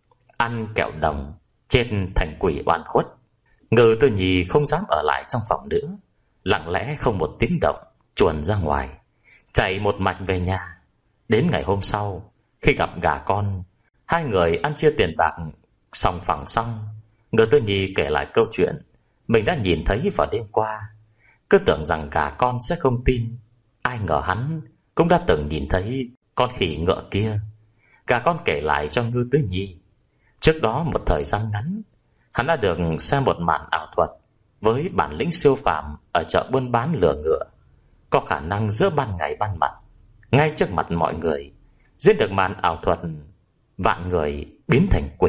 ăn kẹo đồng, chết thành quỷ oan khuất. Ngưu Tử Nhi không dám ở lại trong phòng nữa, lặng lẽ không một tiếng động chuồn ra ngoài, chạy một mạch về nhà. Đến ngày hôm sau, khi gặp gà con, hai người ăn chia tiền bạc xong phẳng xong, Ngưu Tử Nhi kể lại câu chuyện mình đã nhìn thấy vào đêm qua. Cứ tưởng rằng gà con sẽ không tin, ai ngờ hắn cũng đã từng nhìn thấy con khỉ ngựa kia. Gà con kể lại cho Ngưu Tử Nhi, trước đó một thời gian ngắn, hắn đã được xem một màn ảo thuật với bản lĩnh siêu phàm ở chợ buôn bán lừa ngựa, có khả năng giữa ban ngày ban mặt, ngay trước mặt mọi người, diễn được màn ảo thuật vạn người biến thành quỷ.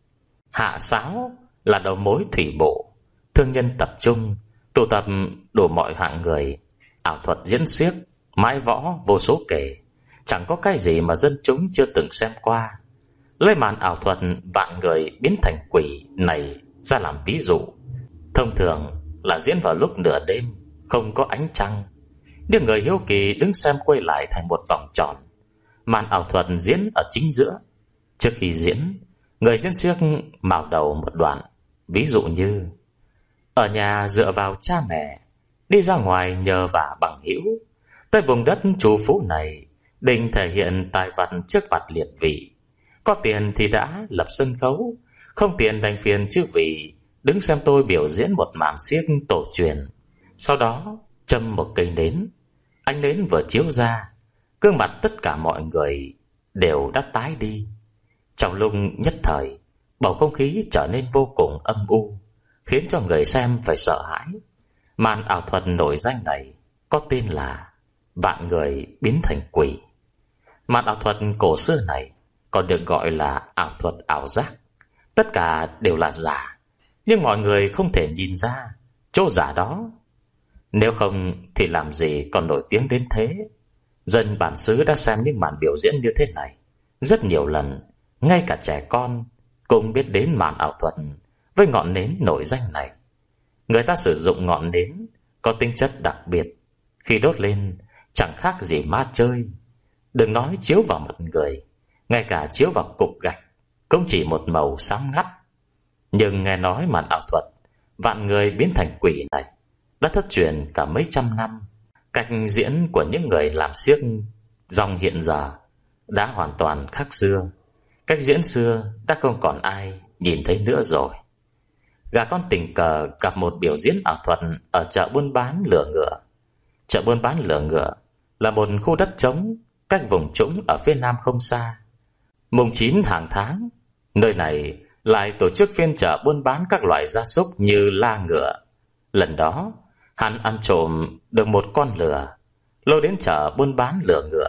Hạ Sáo là đầu mối thủy bộ, thương nhân tập trung, tụ tập đủ mọi hạng người, ảo thuật diễn xiếc, mái võ vô số kể, chẳng có cái gì mà dân chúng chưa từng xem qua. Lấy màn ảo thuật vạn người biến thành quỷ này ra làm ví dụ, thông thường là diễn vào lúc nửa đêm, không có ánh trăng, nhưng người hiếu kỳ đứng xem quay lại thành một vòng tròn. Màn ảo thuật diễn ở chính giữa. Trước khi diễn, người diễn xiếc mào đầu một đoạn, ví dụ như: ở nhà dựa vào cha mẹ, đi ra ngoài nhờ vả bằng hữu, tới vùng đất trù phú này, định thể hiện tài vật trước mặt liệt vị. Có tiền thì đã lập sân khấu, không tiền đành phiền chư vị đứng xem tôi biểu diễn một màn xiếc tổ truyền. Sau đó châm một cây nến. Ánh nến vừa chiếu ra, gương mặt tất cả mọi người đều đã tái đi. Trong lúc nhất thời, bầu không khí trở nên vô cùng âm u, khiến cho người xem phải sợ hãi. Màn ảo thuật nổi danh này có tên là vạn người biến thành quỷ. Màn ảo thuật cổ xưa này còn được gọi là ảo thuật ảo giác. Tất cả đều là giả, nhưng mọi người không thể nhìn ra chỗ giả đó. Nếu không thì làm gì còn nổi tiếng đến thế. Dân bản xứ đã xem những màn biểu diễn như thế này rất nhiều lần, ngay cả trẻ con cũng biết đến màn ảo thuật với ngọn nến nổi danh này. Người ta sử dụng ngọn nến có tính chất đặc biệt, khi đốt lên chẳng khác gì ma chơi. Đừng nói chiếu vào mặt người, ngay cả chiếu vào cục gạch cũng chỉ một màu sáng ngắt. Nhưng nghe nói màn ảo thuật vạn người biến thành quỷ này đã thất truyền cả mấy trăm năm. Cách diễn của những người làm xiếc dòng hiện giờ đã hoàn toàn khác xưa. Cách diễn xưa đã không còn ai nhìn thấy nữa rồi. Gà con tình cờ gặp một biểu diễn ảo thuật ở chợ buôn bán lửa ngựa. Chợ buôn bán lửa ngựa là một khu đất trống cách vùng trũng ở phía nam không xa. Mùng chín hàng tháng, nơi này lại tổ chức phiên chợ buôn bán các loại gia súc như la ngựa. Lần đó, hắn ăn trộm được một con lừa, lôi đến chợ buôn bán lửa ngựa.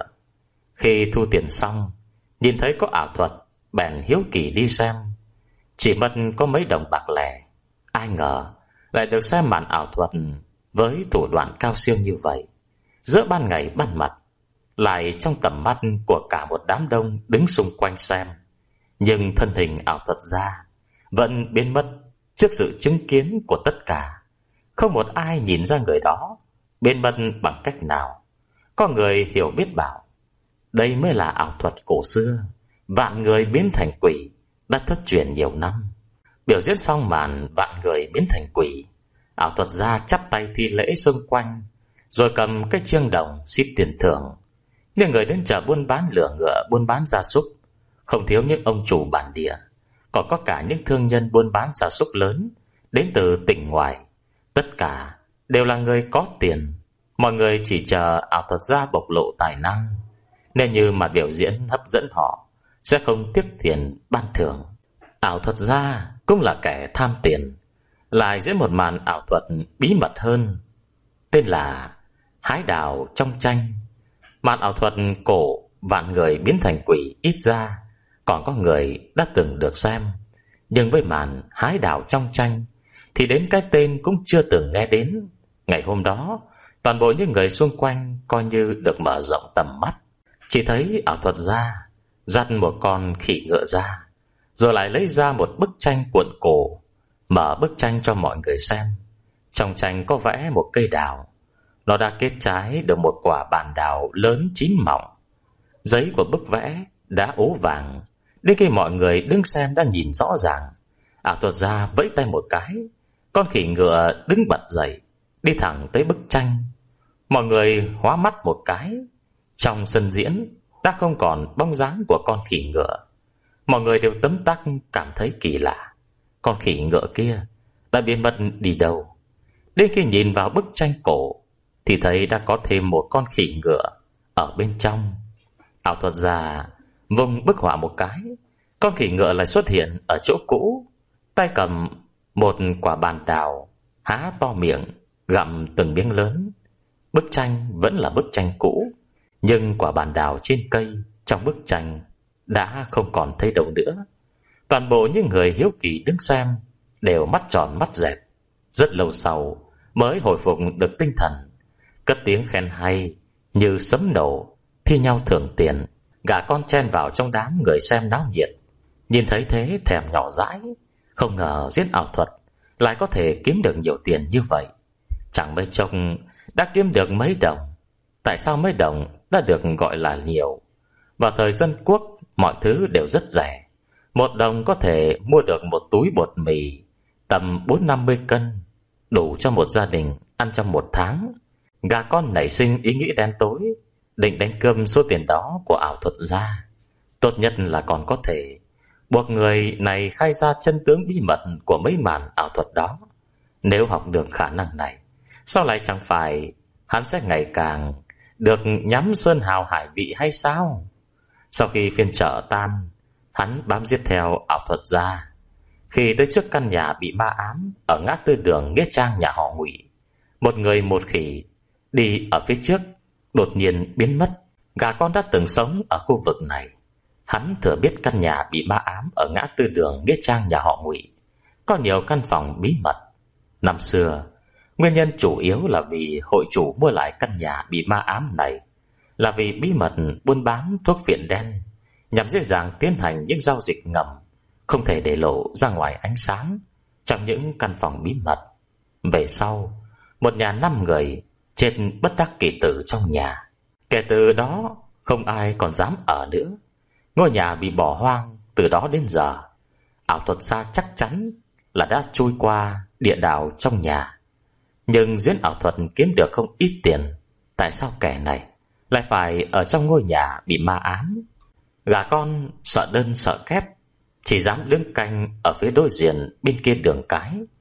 Khi thu tiền xong, nhìn thấy có ảo thuật, bèn hiếu kỳ đi xem. Chỉ mất có mấy đồng bạc lẻ, ai ngờ lại được xem màn ảo thuật với thủ đoạn cao siêu như vậy, giữa ban ngày ban mặt, lại trong tầm mắt của cả một đám đông đứng xung quanh xem. Nhưng thân hình ảo thuật gia vẫn biến mất trước sự chứng kiến của tất cả. Không một ai nhìn ra người đó biến mất bằng cách nào. Có người hiểu biết bảo đây mới là ảo thuật cổ xưa, vạn người biến thành quỷ, đã thất truyền nhiều năm. Biểu diễn xong màn vạn người biến thành quỷ, ảo thuật gia chắp tay thi lễ xung quanh, rồi cầm cái chiêng đồng xin tiền thưởng. Nhưng người đến chợ buôn bán lửa ngựa, buôn bán gia súc không thiếu những ông chủ bản địa, còn có cả những thương nhân buôn bán gia súc lớn đến từ tỉnh ngoài. Tất cả đều là người có tiền. Mọi người chỉ chờ ảo thuật gia bộc lộ tài năng, nên như mà biểu diễn hấp dẫn họ, sẽ không tiếc tiền ban thưởng. Ảo thuật gia cũng là kẻ tham tiền, lại diễn một màn ảo thuật bí mật hơn, tên là hái đào trong tranh. Màn ảo thuật cổ vạn người biến thành quỷ ít ra còn có người đã từng được xem, nhưng với màn hái đào trong tranh thì đến cái tên cũng chưa từng nghe đến. Ngày hôm đó, toàn bộ những người xung quanh coi như được mở rộng tầm mắt. Chỉ thấy ảo thuật gia dắt một con khỉ ngựa ra, rồi lại lấy ra một bức tranh cuộn cổ, mở bức tranh cho mọi người xem. Trong tranh có vẽ một cây đào, nó đã kết trái được một quả bản đào lớn chín mọng. Giấy của bức vẽ đã ố vàng, đến khi mọi người đứng xem đã nhìn rõ ràng. Ảo thuật gia vẫy tay một cái, con khỉ ngựa đứng bật dậy, đi thẳng tới bức tranh. Mọi người hóa mắt một cái. Trong sân diễn đã không còn bóng dáng của con khỉ ngựa. Mọi người đều tấm tắc cảm thấy kỳ lạ. Con khỉ ngựa kia đã biến mất đi đâu? Đến khi nhìn vào bức tranh cổ thì thấy đã có thêm một con khỉ ngựa ở bên trong. Ảo thuật gia vung bức họa một cái, con khỉ ngựa lại xuất hiện ở chỗ cũ, tay cầm một quả bàn đào, há to miệng gặm từng miếng lớn. Bức tranh vẫn là bức tranh cũ, nhưng quả bàn đào trên cây trong bức tranh đã không còn thấy đâu nữa. Toàn bộ những người hiếu kỳ đứng xem đều mắt tròn mắt dẹt. Rất lâu sau mới hồi phục được tinh thần, cất tiếng khen hay như sấm nổ, thi nhau thưởng tiền. Gà con chen vào trong đám người xem náo nhiệt, nhìn thấy thế thèm nhỏ dãi. Không ngờ diễn ảo thuật lại có thể kiếm được nhiều tiền như vậy. Chẳng mấy chốc đã kiếm được mấy đồng. Tại sao mấy đồng đã được gọi là nhiều? Vào thời dân quốc, mọi thứ đều rất rẻ. Một đồng có thể mua được một túi bột mì tầm bốn năm mươi cân, đủ cho một gia đình ăn trong một tháng. Gà con nảy sinh ý nghĩ đen tối, định đánh cơm số tiền đó của ảo thuật gia. Tốt nhất là còn có thể buộc người này khai ra chân tướng bí mật của mấy màn ảo thuật đó. Nếu học được khả năng này, sau lại chẳng phải hắn sẽ ngày càng được nhắm sơn hào hải vị hay sao? Sau khi phiên chợ tan, hắn bám giết theo ảo thuật gia. Khi tới trước căn nhà bị ma ám ở ngã tư đường nghĩa trang nhà họ Ngụy, một người một khỉ đi ở phía trước đột nhiên biến mất. Gà con đã từng sống ở khu vực này. Hắn thừa biết căn nhà bị ma ám ở ngã tư đường nghĩa trang nhà họ Ngụy có nhiều căn phòng bí mật. Năm xưa, nguyên nhân chủ yếu là vì hội chủ mua lại căn nhà bị ma ám này là vì bí mật buôn bán thuốc phiện đen, nhằm dễ dàng tiến hành những giao dịch ngầm không thể để lộ ra ngoài ánh sáng trong những căn phòng bí mật. Về sau, một nhà năm người chết bất đắc kỳ tử trong nhà. Kể từ đó không ai còn dám ở nữa. Ngôi nhà bị bỏ hoang từ đó đến giờ. Ảo thuật gia chắc chắn là đã trôi qua địa đạo trong nhà. Nhưng diễn ảo thuật kiếm được không ít tiền. Tại sao kẻ này lại phải ở trong ngôi nhà bị ma ám? Gà con sợ đơn sợ kép, chỉ dám đứng canh ở phía đối diện bên kia đường cái,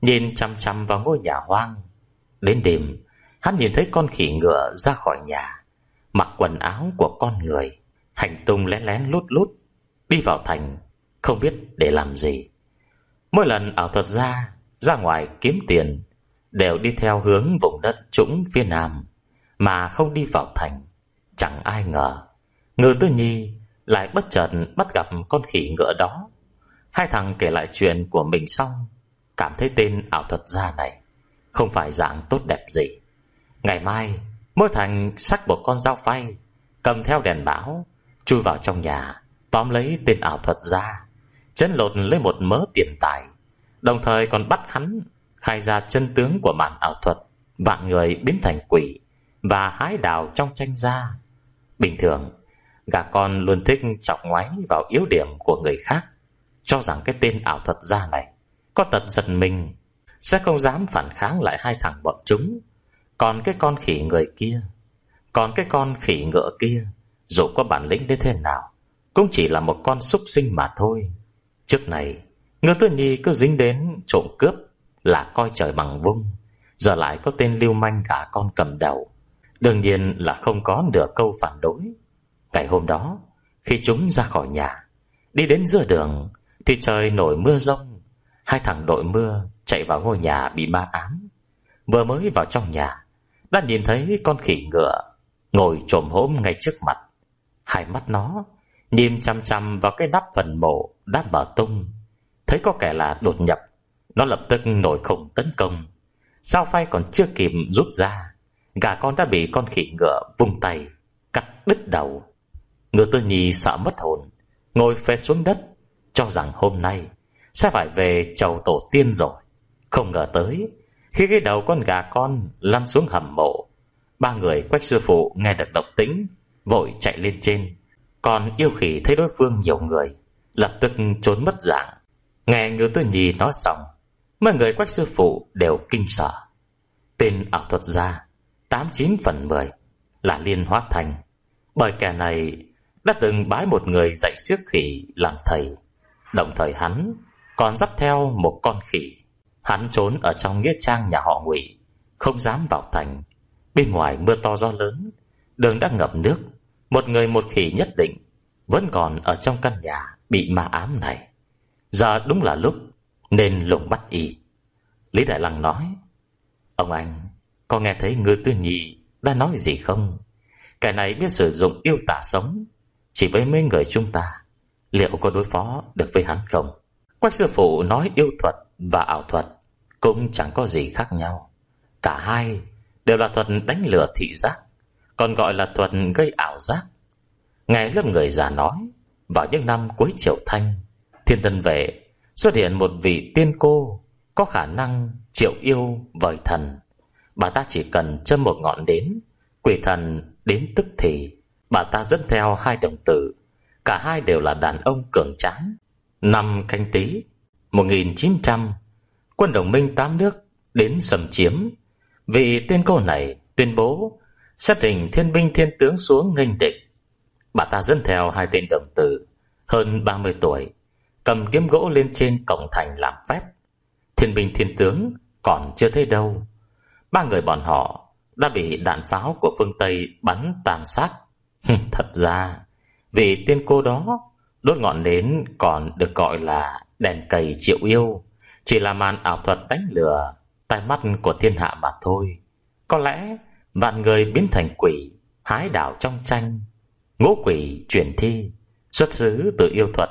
nhìn chăm chăm vào ngôi nhà hoang. Đến đêm, hắn nhìn thấy con khỉ ngựa ra khỏi nhà, mặc quần áo của con người, hành tung lén lén lút lút đi vào thành, không biết để làm gì. Mỗi lần ảo thuật ra ra ngoài kiếm tiền đều đi theo hướng vùng đất trũng phía nam, mà không đi vào thành. Chẳng ai ngờ Ngư Tư Nhi lại bất chợt bắt gặp con khỉ ngựa đó. Hai thằng kể lại chuyện của mình xong, cảm thấy tên ảo thuật gia này không phải dạng tốt đẹp gì. Ngày mai mỗi thằng xách một con dao phay, cầm theo đèn báo, chui vào trong nhà, tóm lấy tên ảo thuật gia, chấn lột lấy một mớ tiền tài, đồng thời còn bắt hắn khai ra chân tướng của màn ảo thuật vạn người biến thành quỷ và hái đào trong tranh ra. Bình thường, gà con luôn thích chọc ngoáy vào yếu điểm của người khác, cho rằng cái tên ảo thuật gia này có tật giật mình, sẽ không dám phản kháng lại hai thằng bọn chúng. Còn cái con khỉ người kia, còn cái con khỉ ngựa kia, dù có bản lĩnh đến thế nào, cũng chỉ là một con súc sinh mà thôi. Trước này, Ngư Tư Nhi cứ dính đến trộm cướp là coi trời bằng vung, giờ lại có tên lưu manh gà con cầm đầu, đương nhiên là không có nửa câu phản đối. Ngày hôm đó, khi chúng ra khỏi nhà, đi đến giữa đường thì trời nổi mưa rông. Hai thằng đội mưa chạy vào ngôi nhà bị ma ám. Vừa mới vào trong nhà đã nhìn thấy con khỉ ngựa ngồi chồm hổm ngay trước mặt. Hai mắt nó nhìn chăm chăm vào cái nắp phần mộ đã mở tung. Thấy có kẻ lạ đột nhập, nó lập tức nổi khủng tấn công. Dao phay còn chưa kịp rút ra, gà con đã bị con khỉ ngựa vung tay cắt đứt đầu. Ngư Tư Nhi sợ mất hồn, ngồi phệt xuống đất, cho rằng hôm nay sẽ phải về chầu tổ tiên rồi. Không ngờ tới, khi cái đầu con gà con lăn xuống hầm mộ, ba người Quách sư phụ nghe được động tĩnh, vội chạy lên trên. Còn yêu khỉ thấy đối phương nhiều người, lập tức trốn mất dạng. Nghe Ngư Tư Nhi nói xong, mấy người Quách sư phụ đều kinh sợ. Tên ảo thuật gia tám chín phần mười là Liên Hóa Thành, bởi kẻ này đã từng bái một người dạy xiếc khỉ làm thầy. Đồng thời hắn còn dắt theo một con khỉ. Hắn trốn ở trong nghĩa trang nhà họ Ngụy, không dám vào thành. Bên ngoài mưa to gió lớn, đường đã ngập nước. Một người một khỉ nhất định vẫn còn ở trong căn nhà bị ma ám này. Giờ đúng là lúc nên lùng bắt y. Lý Đại Lăng nói: Ông anh, có nghe thấy Ngư Tư Nhi đã nói gì không? Kẻ này biết sử dụng yêu tả sống, chỉ với mấy người chúng ta, liệu có đối phó được với hắn không? Quách sư phụ nói yêu thuật và ảo thuật cũng chẳng có gì khác nhau. Cả hai đều là thuật đánh lừa thị giác, còn gọi là thuật gây ảo giác. Nghe lớp người già nói, vào những năm cuối Triều Thanh, Thiên Tân Vệ xuất hiện một vị tiên cô có khả năng triệu yêu vời thần. Bà ta chỉ cần châm một ngọn đến, quỷ thần đến tức thì. Bà ta dẫn theo hai đồng tử, cả hai đều là đàn ông cường tráng. Năm Canh Tý một nghìn chín trăm, quân đồng minh tám nước đến xâm chiếm. Vị tiên cô này tuyên bố sẽ thỉnh thiên binh thiên tướng xuống nghênh địch. Bà ta dẫn theo hai tên đồng tử hơn ba mươi tuổi, cầm kiếm gỗ lên trên cổng thành làm phép. Thiên binh thiên tướng còn chưa thấy đâu. Ba người bọn họ đã bị đạn pháo của phương Tây bắn tàn sát. Thật ra vị tiên cô đó đốt ngọn nến còn được gọi là đèn cầy triệu yêu, chỉ là màn ảo thuật đánh lừa tai mắt của thiên hạ mà thôi. Có lẽ vạn người biến thành quỷ, hái đảo trong tranh, ngũ quỷ chuyển thi, xuất xứ từ yêu thuật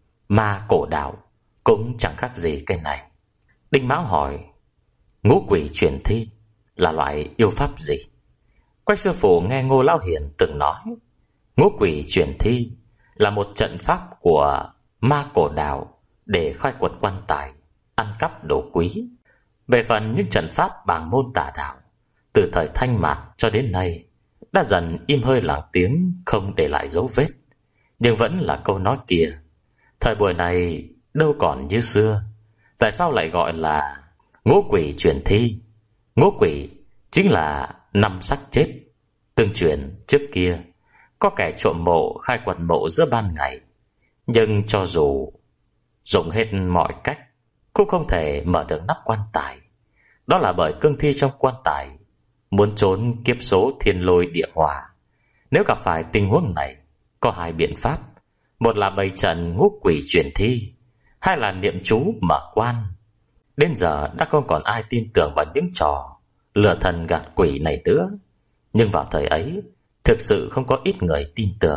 ma cổ đạo, cũng chẳng khác gì cái này. Đinh Mão hỏi: ngũ quỷ chuyển thi là loại yêu pháp gì? Quách sư phụ nghe Ngô Lão Hiền từng nói, ngũ quỷ chuyển thi là một trận pháp của ma cổ đạo để khai quật quan tài, ăn cắp đồ quý. Về phần những trận pháp bảng môn tà đạo, từ thời Thanh Mạt cho đến nay đã dần im hơi lặng tiếng, không để lại dấu vết. Nhưng vẫn là câu nói kia, thời buổi này đâu còn như xưa. Tại sao lại gọi là ngũ quỷ chuyển thi? Ngũ quỷ chính là năm xác chết. Tương truyền trước kia có kẻ trộm mộ khai quật mộ giữa ban ngày, nhưng cho dù dùng hết mọi cách cũng không thể mở được nắp quan tài. Đó là bởi cương thi trong quan tài muốn trốn kiếp số thiên lôi địa hỏa. Nếu gặp phải tình huống này, có hai biện pháp: một là bày trận ngũ quỷ chuyển thi, hai là niệm chú mở quan. Đến giờ đã không còn ai tin tưởng vào những trò lừa thần gạt quỷ này nữa. Nhưng vào thời ấy, thực sự không có ít người tin tưởng.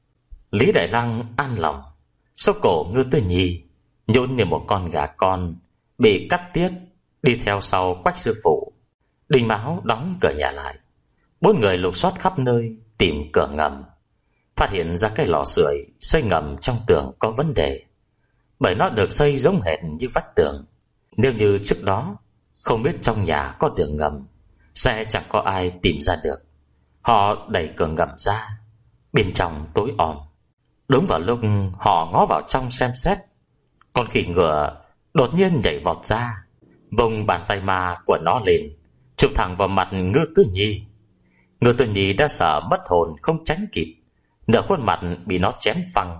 Lý Đại Lăng an lòng, xốc cổ Ngư Tư Nhi, nhũn như một con gà con bị cắt tiết, đi theo sau Quách sư phụ. Đinh Mão đóng cửa nhà lại. Bốn người lục soát khắp nơi tìm cửa ngầm, phát hiện ra cái lò sưởi xây ngầm trong tường có vấn đề, bởi nó được xây giống hệt như vách tường. Nếu như trước đó không biết trong nhà có đường ngầm, sẽ chẳng có ai tìm ra được. Họ đẩy cửa ngầm ra, bên trong tối om. Đúng vào lúc họ ngó vào trong xem xét, con khỉ ngựa đột nhiên nhảy vọt ra, vùng bàn tay ma của nó lên, chụp thẳng vào mặt Ngư Tư Nhi. Ngư Tư Nhi đã sợ mất hồn không tránh kịp, nửa khuôn mặt bị nó chém phăng.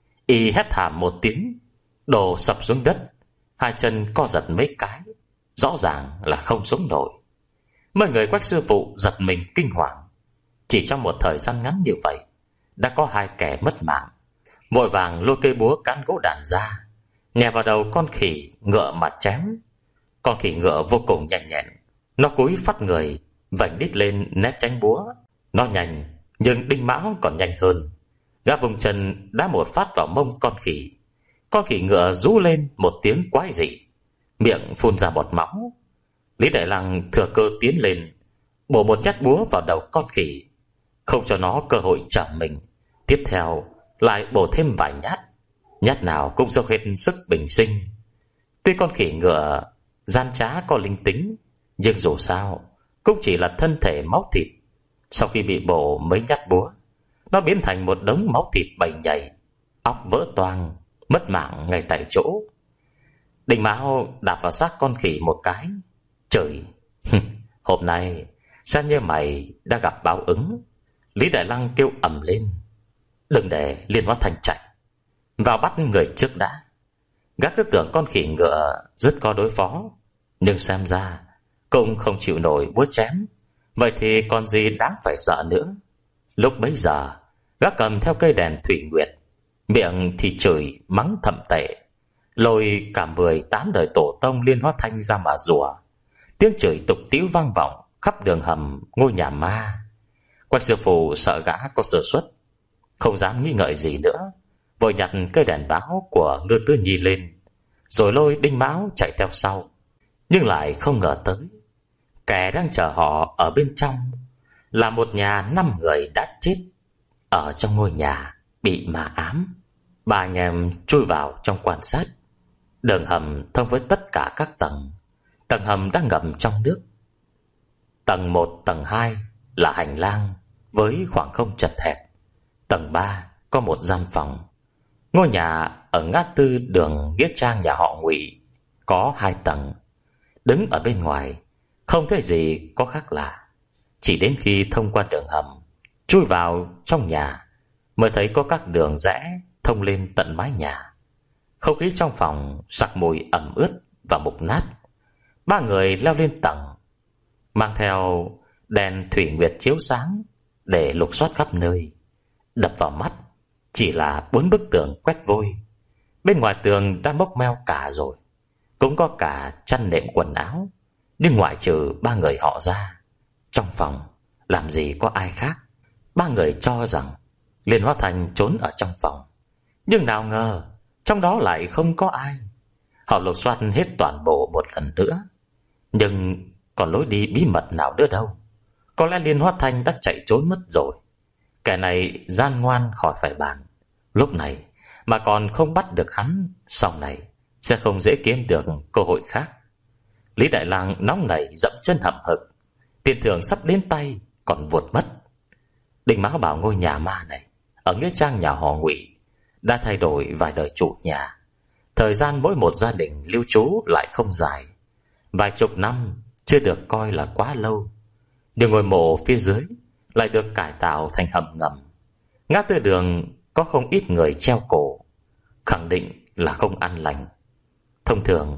Y hét thảm một tiếng, đổ sập xuống đất, hai chân co giật mấy cái, rõ ràng là không sống nổi. Mấy người Quách sư phụ giật mình kinh hoàng. Chỉ trong một thời gian ngắn như vậy, đã có hai kẻ mất mạng. Vội vàng lôi cây búa cán gỗ đàn ra, nhè vào đầu con khỉ ngựa mà chém. Con khỉ ngựa vô cùng nhanh nhẹn, nó cúi phát người, vảnh đít lên né tránh búa. Nó nhanh, nhưng Đinh Mão còn nhanh hơn. Gã vùng chân đá một phát vào mông con khỉ. Con khỉ ngựa rú lên một tiếng quái dị, miệng phun ra bọt máu. Lý Đại Lăng thừa cơ tiến lên, bổ một nhát búa vào đầu con khỉ, không cho nó cơ hội trả mình. Tiếp theo lại bổ thêm vài nhát, nhát nào cũng dốc hết sức bình sinh. Tuy con khỉ ngựa gian trá có linh tính, nhưng dù sao cũng chỉ là thân thể máu thịt. Sau khi bị bổ mấy nhát búa, nó biến thành một đống máu thịt bầy nhầy, óc vỡ toang, mất mạng ngay tại chỗ. Đinh Mão đạp vào xác con khỉ một cái, chửi: hôm nay xem như mày đã gặp báo ứng. Lý Đại Lăng kêu ầm lên: đừng để Liên Hóa Thành chạy, vào bắt người trước đã. Gã cứ tưởng con khỉ ngựa rất có đối phó, nhưng xem ra cũng không chịu nổi búa chém. Vậy thì còn gì đáng phải sợ nữa. Lúc bấy giờ, gã cầm theo cây đèn thủy nguyệt, miệng thì chửi mắng thậm tệ, lôi cả mười tám đời tổ tông Liên Hóa Thanh ra mà rủa. Tiếng chửi tục tĩu vang vọng khắp đường hầm ngôi nhà ma. Quách sư phụ sợ gã có sơ suất, không dám nghi ngợi gì nữa, vội nhặt cây đèn báo của Ngư Tư Nhi lên, rồi lôi Đinh Mão chạy theo sau. Nhưng lại không ngờ tới, kẻ đang chờ họ ở bên trong là một nhà năm người đã chết ở trong ngôi nhà bị ma ám. Ba anh em chui vào trong quan sát. Đường hầm thông với tất cả các tầng. Tầng hầm đang ngầm trong nước. Tầng một, tầng hai là hành lang với khoảng không chật hẹp. Tầng ba có một gian phòng. Ngôi nhà ở ngã tư đường nghĩa trang nhà họ Ngụy, có hai tầng. Đứng ở bên ngoài không thấy gì có khác lạ, chỉ đến khi thông qua đường hầm chui vào trong nhà mới thấy có các đường rẽ thông lên tận mái nhà. Không khí trong phòng sặc mùi ẩm ướt và mục nát. Ba người leo lên tầng, mang theo đèn thủy nguyệt chiếu sáng để lục soát khắp nơi. Đập vào mắt chỉ là bốn bức tường quét vôi. Bên ngoài tường đã mốc meo cả rồi, cũng có cả chăn nệm quần áo. Nhưng ngoại trừ ba người họ ra, trong phòng làm gì có ai khác. Ba người cho rằng Liên Hóa Thành trốn ở trong phòng, nhưng nào ngờ trong đó lại không có ai. Họ lục soát hết toàn bộ một lần nữa, nhưng còn lối đi bí mật nào nữa đâu. Có lẽ Liên Hóa Thành đã chạy trốn mất rồi. Kẻ này gian ngoan khỏi phải bàn. Lúc này mà còn không bắt được hắn, sau này sẽ không dễ kiếm được cơ hội khác. Lý Đại Lang nóng nảy dậm chân hậm hực. Tiền thưởng sắp đến tay còn vụt mất. Đinh Mão bảo ngôi nhà ma này ở nghĩa trang nhà họ Ngụy đã thay đổi vài đời chủ nhà. Thời gian mỗi một gia đình lưu trú lại không dài, vài chục năm chưa được coi là quá lâu. Nhưng ngôi mộ phía dưới lại được cải tạo thành hầm ngầm. Ngã tư đường có không ít người treo cổ, khẳng định là không an lành. Thông thường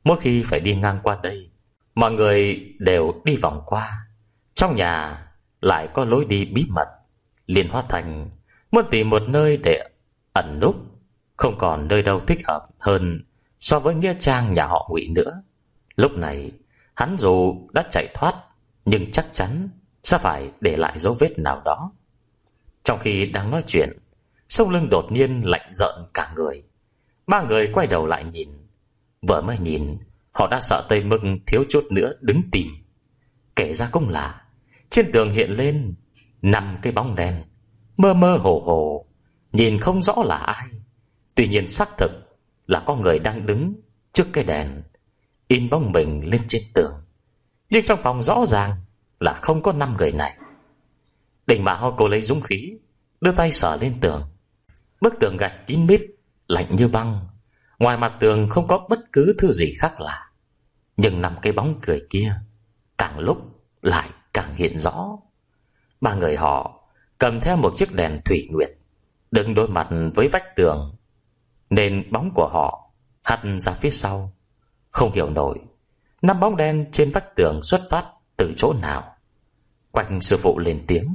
Mỗi khi phải đi ngang qua đây, mọi người đều đi vòng qua. Trong nhà lại có lối đi bí mật. Liên Hoa Thành muốn tìm một nơi để ẩn núp, không còn nơi đâu thích hợp hơn so với nghĩa trang nhà họ Ngụy nữa. Lúc này hắn dù đã chạy thoát, nhưng chắc chắn sẽ phải để lại dấu vết nào đó. Trong khi đang nói chuyện, sống lưng đột nhiên lạnh rợn cả người. Ba người quay đầu lại nhìn. Vừa mới nhìn, họ đã sợ tây mức thiếu chút nữa đứng tìm. Kể ra cũng lạ, trên tường hiện lên năm cái bóng đen, mơ mơ hồ hồ, nhìn không rõ là ai. Tuy nhiên xác thực là có người đang đứng trước cái đèn, in bóng mình lên trên tường. Nhưng trong phòng rõ ràng là không có năm người này. Đỉnh Mạo cô lấy dũng khí, đưa tay sờ lên tường. Bức tường gạch kín mít, lạnh như băng. Ngoài mặt tường không có bất cứ thứ gì khác lạ. Nhưng năm cái bóng cười kia càng lúc lại càng hiện rõ. Ba người họ cầm theo một chiếc đèn thủy nguyệt, đứng đối mặt với vách tường, nên bóng của họ hắt ra phía sau. Không hiểu nổi năm bóng đen trên vách tường xuất phát từ chỗ nào. Quách sư phụ lên tiếng: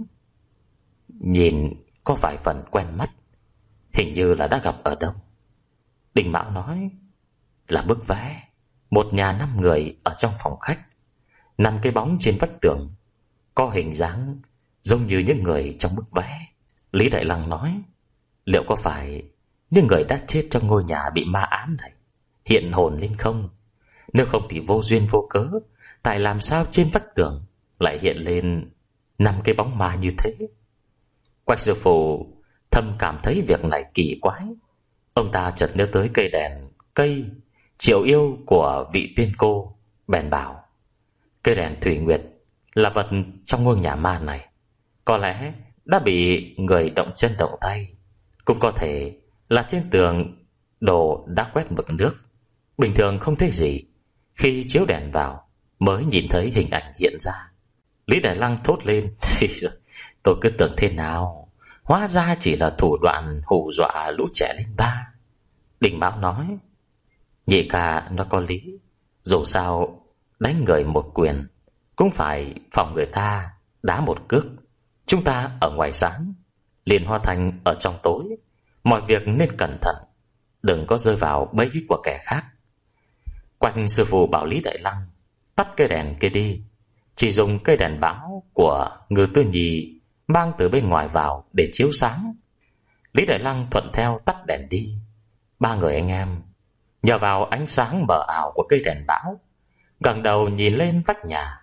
"Nhìn có vài phần quen mắt, hình như là đã gặp ở đâu." Đinh Mão nói: "Là bức vẽ một nhà năm người ở trong phòng khách. Năm cái bóng trên vách tường có hình dáng giống như những người trong bức vẽ." Lý Đại Lăng nói: "Liệu có phải những người đã chết trong ngôi nhà bị ma ám này hiện hồn lên không? Nếu không thì vô duyên vô cớ, tại làm sao trên vách tường lại hiện lên năm cái bóng ma như thế?" Quách sư phụ thầm cảm thấy việc này kỳ quái. Ông ta chợt nhớ tới cây đèn cây triệu yêu của vị tiên cô, bèn bảo: "Cây đèn thủy nguyệt là vật trong ngôi nhà ma này, có lẽ đã bị người động chân động tay. Cũng có thể là trên tường đồ đã quét mực nước, bình thường không thấy gì, khi chiếu đèn vào mới nhìn thấy hình ảnh hiện ra." Lý Đại Lăng thốt lên: "Tôi cứ tưởng thế nào, hóa ra chỉ là thủ đoạn hù dọa lũ trẻ lên ba." Đinh Mão nói: "Nhị ca nó có lý. Dù sao đánh người một quyền cũng phải phòng người ta đá một cước. Chúng ta ở ngoài sáng, Liên Hoa Thành ở trong tối. Mọi việc nên cẩn thận, đừng có rơi vào bẫy của kẻ khác." Quách sư phụ bảo Lý Đại Lăng tắt cây đèn kia đi, chỉ dùng cây đèn bão của Ngư Tư Nhì mang từ bên ngoài vào để chiếu sáng. Lý Đại Lăng thuận theo tắt đèn đi. Ba người anh em nhờ vào ánh sáng mờ ảo của cây đèn bão, ngẩng đầu nhìn lên vách nhà.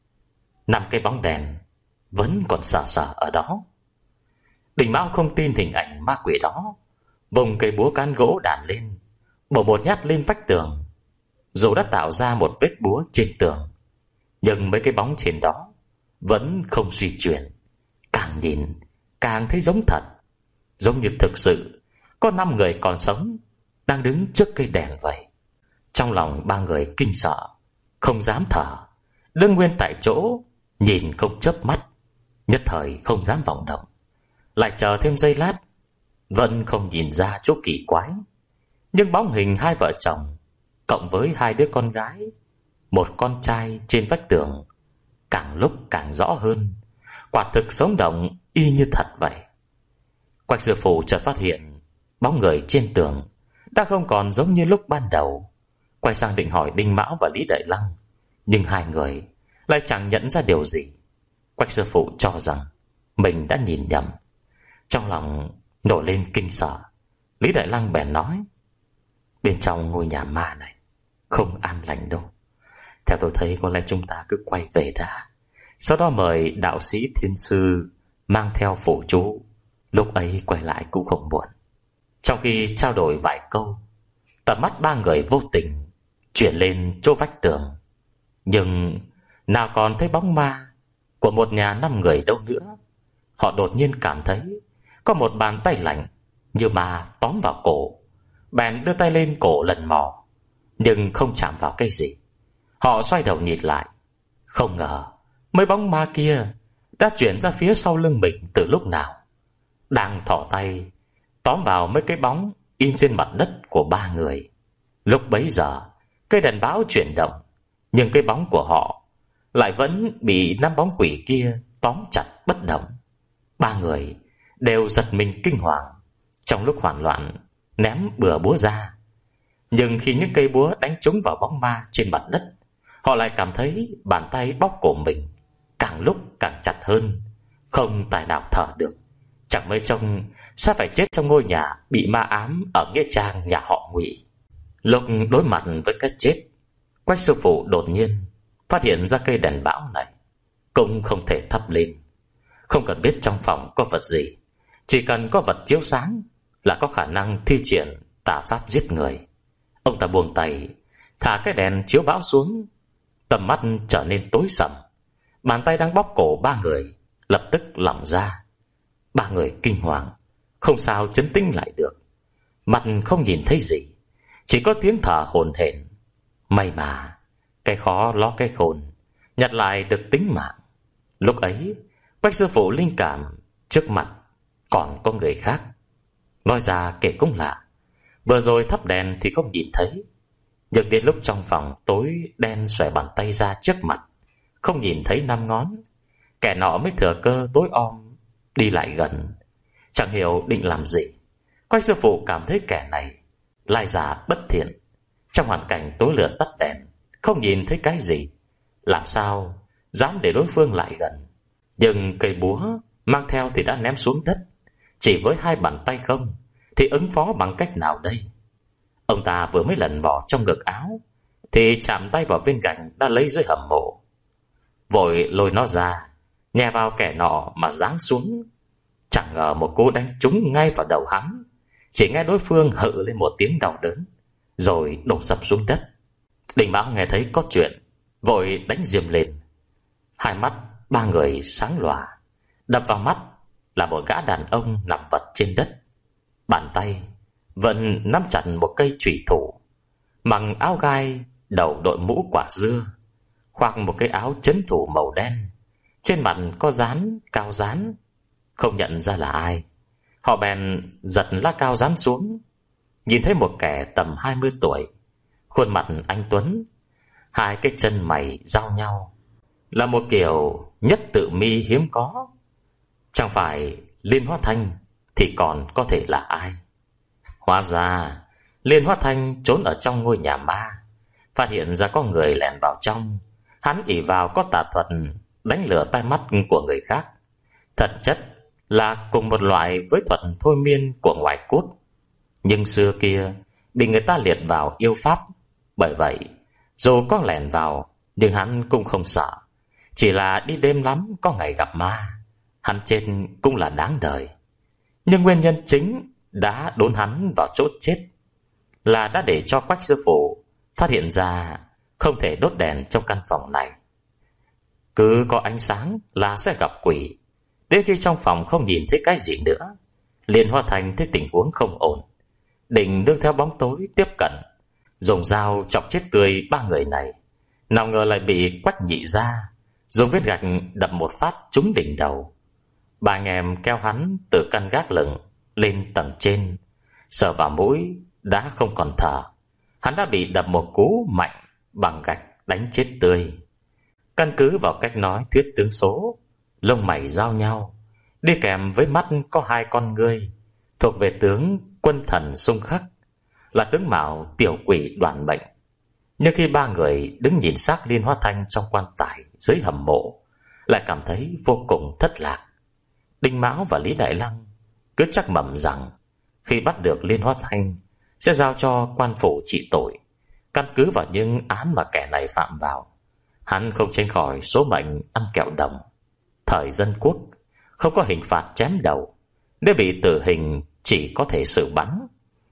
Năm cái bóng đèn vẫn còn sờ sờ ở đó. Đinh Mão không tin hình ảnh ma quỷ đó, vùng cây búa cán gỗ đàn lên, bổ một nhát lên vách tường. Dù đã tạo ra một vết búa trên tường, nhưng mấy cái bóng trên đó vẫn không suy chuyển. Càng nhìn càng thấy giống thật, giống như thực sự có năm người còn sống đang đứng trước cây đèn vậy. Trong lòng ba người kinh sợ, không dám thở, đứng nguyên tại chỗ, nhìn không chớp mắt, nhất thời không dám vọng động. Lại chờ thêm giây lát, vẫn không nhìn ra chỗ kỳ quái. Nhưng bóng hình hai vợ chồng cộng với hai đứa con gái, một con trai trên vách tường càng lúc càng rõ hơn. Quả thực sống động y như thật vậy. Quách sư phụ chợt phát hiện bóng người trên tường đã không còn giống như lúc ban đầu. Quay sang định hỏi Đinh Mão và Lý Đại Lăng, nhưng hai người lại chẳng nhận ra điều gì. Quách sư phụ cho rằng mình đã nhìn nhầm, trong lòng nổi lên kinh sợ. Lý Đại Lăng bèn nói: "Bên trong ngôi nhà ma này không an lành đâu. Theo tôi thấy có lẽ chúng ta cứ quay về đã, sau đó mời đạo sĩ thiên sư mang theo phù chú, lúc ấy quay lại cũng không muộn." Trong khi trao đổi vài câu, tầm mắt ba người vô tình chuyển lên chỗ vách tường, nhưng nào còn thấy bóng ma của một nhà năm người đâu nữa. Họ đột nhiên cảm thấy có một bàn tay lạnh như ma tóm vào cổ, bèn đưa tay lên cổ lần mò, nhưng không chạm vào cái gì. Họ xoay đầu nhìn lại, không ngờ mấy bóng ma kia đã chuyển ra phía sau lưng mình từ lúc nào, đang thỏ tay tóm vào mấy cái bóng in trên mặt đất của ba người. Lúc bấy giờ Cây đèn báo chuyển động, nhưng cái bóng của họ lại vẫn bị năm bóng quỷ kia tóm chặt bất động. Ba người đều giật mình kinh hoàng, trong lúc hoảng loạn ném bừa búa ra. Nhưng khi những cây búa đánh trúng vào bóng ma trên mặt đất, họ lại cảm thấy bàn tay bóp cổ mình càng lúc càng chặt hơn, không tài nào thở được. Chẳng mấy trông sẽ phải chết trong ngôi nhà bị ma ám ở nghĩa trang nhà họ Ngụy. Lúc đối mặt với cái chết, Quách sư phụ đột nhiên phát hiện ra cây đèn bão này cũng không thể thắp lên. Không cần biết trong phòng có vật gì, chỉ cần có vật chiếu sáng là có khả năng thi triển tà pháp giết người. Ông ta buông tay, thả cái đèn chiếu bão xuống. Tầm mắt trở nên tối sầm. Bàn tay đang bóp cổ ba người lập tức lỏng ra. Ba người kinh hoàng, không sao trấn tĩnh lại được. Mặt không nhìn thấy gì, chỉ có tiếng thở hổn hển. May mà cái khó ló cái khôn, nhặt lại được tính mạng. Lúc ấy Quách sư phụ linh cảm trước mặt còn có người khác. Nói ra kể cũng lạ, vừa rồi thắp đèn thì không nhìn thấy, nhưng đến lúc trong phòng tối đen xòe bàn tay ra trước mặt, không nhìn thấy năm ngón. Kẻ nọ mới thừa cơ tối om đi lại gần, chẳng hiểu định làm gì. Quách sư phụ cảm thấy kẻ này lai giả bất thiện. Trong hoàn cảnh tối lửa tắt đèn, không nhìn thấy cái gì, làm sao dám để đối phương lại gần. Nhưng cây búa mang theo thì đã ném xuống đất, chỉ với hai bàn tay không thì ứng phó bằng cách nào đây? Ông ta vừa mới lần bỏ trong ngực áo thì chạm tay vào viên gạch đã lấy dưới hầm mộ, vội lôi nó ra, nhè vào kẻ nọ mà giáng xuống. Chẳng ngờ một cú đánh trúng ngay vào đầu hắn. Chỉ nghe đối phương hự lên một tiếng đau đớn, rồi đổ sập xuống đất. Đình Mão nghe thấy có chuyện, vội đánh diêm lên. Hai mắt ba người sáng lòa. Đập vào mắt là một gã đàn ông nằm vật trên đất. Bàn tay vẫn nắm chặt một cây chùy thủ, mặc áo gai, đầu đội mũ quả dưa, khoác một cái áo trấn thủ màu đen. Trên mặt có dán cao dán, không nhận ra là ai. Họ bèn giật lá cao dán xuống, nhìn thấy một kẻ tầm hai mươi tuổi, khuôn mặt anh tuấn, hai cái chân mày giao nhau, là một kiểu nhất tự mi hiếm có. Chẳng phải Liên Hoa Thanh thì còn có thể là ai? Hóa ra Liên Hoa Thanh trốn ở trong ngôi nhà ma, phát hiện ra có người lẻn vào trong. Hắn ỷ vào có tà thuật đánh lừa tai mắt của người khác, thật chất là cùng một loại với thuật thôi miên của ngoại cốt. Nhưng xưa kia bị người ta liệt vào yêu pháp. Bởi vậy dù có lẻn vào, nhưng hắn cũng không sợ. Chỉ là đi đêm lắm có ngày gặp ma, hắn chết cũng là đáng đời. Nhưng nguyên nhân chính đã đốn hắn vào chỗ chết là đã để cho Quách sư phụ phát hiện ra không thể đốt đèn trong căn phòng này. Cứ có ánh sáng là sẽ gặp quỷ. Đến khi trong phòng không nhìn thấy cái gì nữa, Liên Hoa Thành thấy tình huống không ổn, định đương theo bóng tối tiếp cận, dùng dao chọc chết tươi ba người này. Nào ngờ lại bị Quách nhị gia dùng vết gạch đập một phát trúng đỉnh đầu. Ba anh em kéo hắn từ căn gác lửng lên tầng trên, sờ vào mũi đã không còn thở. Hắn đã bị đập một cú mạnh bằng gạch đánh chết tươi. Căn cứ vào cách nói thuyết tướng số, lông mày giao nhau, đi kèm với mắt có hai con ngươi, thuộc về tướng quân thần xung khắc, là tướng mạo tiểu quỷ đoàn mệnh. Nhưng khi ba người đứng nhìn xác Liên Hoa Thanh trong quan tài dưới hầm mộ, lại cảm thấy vô cùng thất lạc. Đinh Mão và Lý Đại Lăng cứ chắc mẩm rằng khi bắt được Liên Hoa Thanh sẽ giao cho quan phủ trị tội. Căn cứ vào những án mà kẻ này phạm vào, hắn không tránh khỏi số mệnh ăn kẹo đồng. Thời dân quốc không có hình phạt chém đầu, nếu bị tử hình chỉ có thể xử bắn.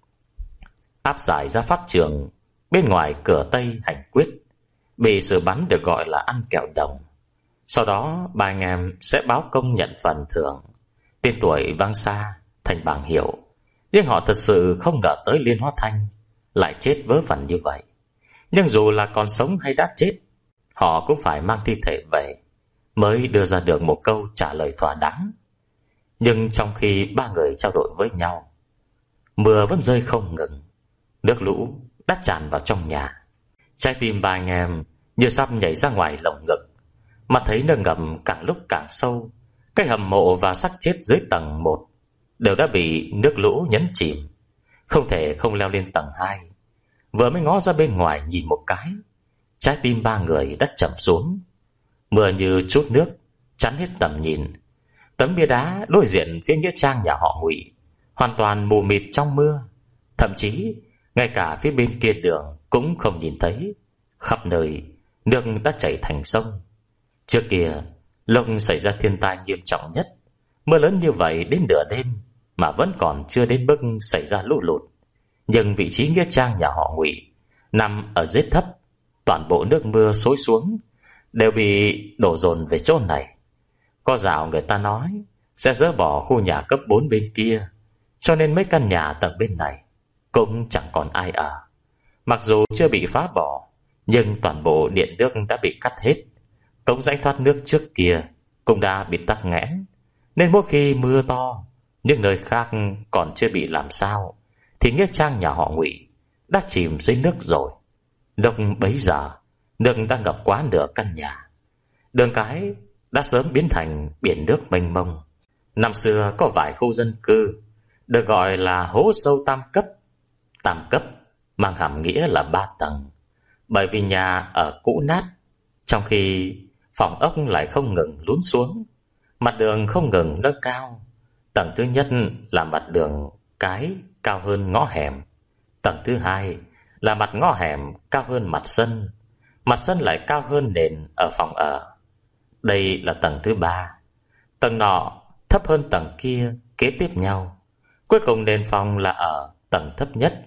Áp giải ra pháp trường bên ngoài cửa Tây hành quyết, bị xử bắn được gọi là ăn kẹo đồng. Sau đó ba anh em sẽ báo công nhận phần thưởng. Tên tuổi vang xa thành bảng hiệu. Nhưng họ thật sự không ngờ tới Liên Hoa Thanh lại chết vớ vẩn như vậy. Nhưng dù là còn sống hay đã chết, họ cũng phải mang thi thể về mới đưa ra được một câu trả lời thỏa đáng. Nhưng trong khi ba người trao đổi với nhau, mưa vẫn rơi không ngừng. Nước lũ đã tràn vào trong nhà. Trái tim ba anh em như sắp nhảy ra ngoài lồng ngực. Mà thấy nơi ngầm càng lúc càng sâu. Cái hầm mộ và xác chết dưới tầng một đều đã bị nước lũ nhấn chìm, không thể không leo lên tầng hai. Vừa mới ngó ra bên ngoài nhìn một cái, trái tim ba người đã chậm xuống. Mưa như chút nước chắn hết tầm nhìn. Tấm bia đá đối diện phía nghĩa trang nhà họ Ngụy hoàn toàn mù mịt trong mưa. Thậm chí ngay cả phía bên kia đường cũng không nhìn thấy. Khắp nơi nước đã chảy thành sông. Trước kia lúc xảy ra thiên tai nghiêm trọng nhất, mưa lớn như vậy đến nửa đêm mà vẫn còn chưa đến mức xảy ra lũ lụt. Nhưng vị trí nghĩa trang nhà họ Ngụy nằm ở dưới thấp, toàn bộ nước mưa xối xuống đều bị đổ dồn về chỗ này. Có dạo người ta nói sẽ dỡ bỏ khu nhà cấp bốn bên kia, cho nên mấy căn nhà tầng bên này cũng chẳng còn ai ở. Mặc dù chưa bị phá bỏ, nhưng toàn bộ điện nước đã bị cắt hết. Cống rãnh thoát nước trước kia cũng đã bị tắc nghẽn, nên mỗi khi mưa to, những nơi khác còn chưa bị làm sao, thì nghĩa trang nhà họ Ngụy đã chìm dưới nước rồi. Lúc bấy giờ nước đã ngập quá nửa căn nhà. Đường cái đã sớm biến thành biển nước mênh mông. Năm xưa có vài khu dân cư được gọi là hố sâu tam cấp. Tam cấp mang hàm nghĩa là ba tầng, bởi vì nhà ở cũ nát, trong khi phòng ốc lại không ngừng lún xuống, mặt đường không ngừng nâng cao. Tầng thứ nhất là mặt đường cái cao hơn ngõ hẻm. Tầng thứ hai là mặt ngõ hẻm cao hơn mặt sân. Mặt sân lại cao hơn nền ở phòng ở. Đây là tầng thứ ba. Tầng nọ thấp hơn tầng kia kế tiếp nhau. Cuối cùng nền phòng là ở tầng thấp nhất.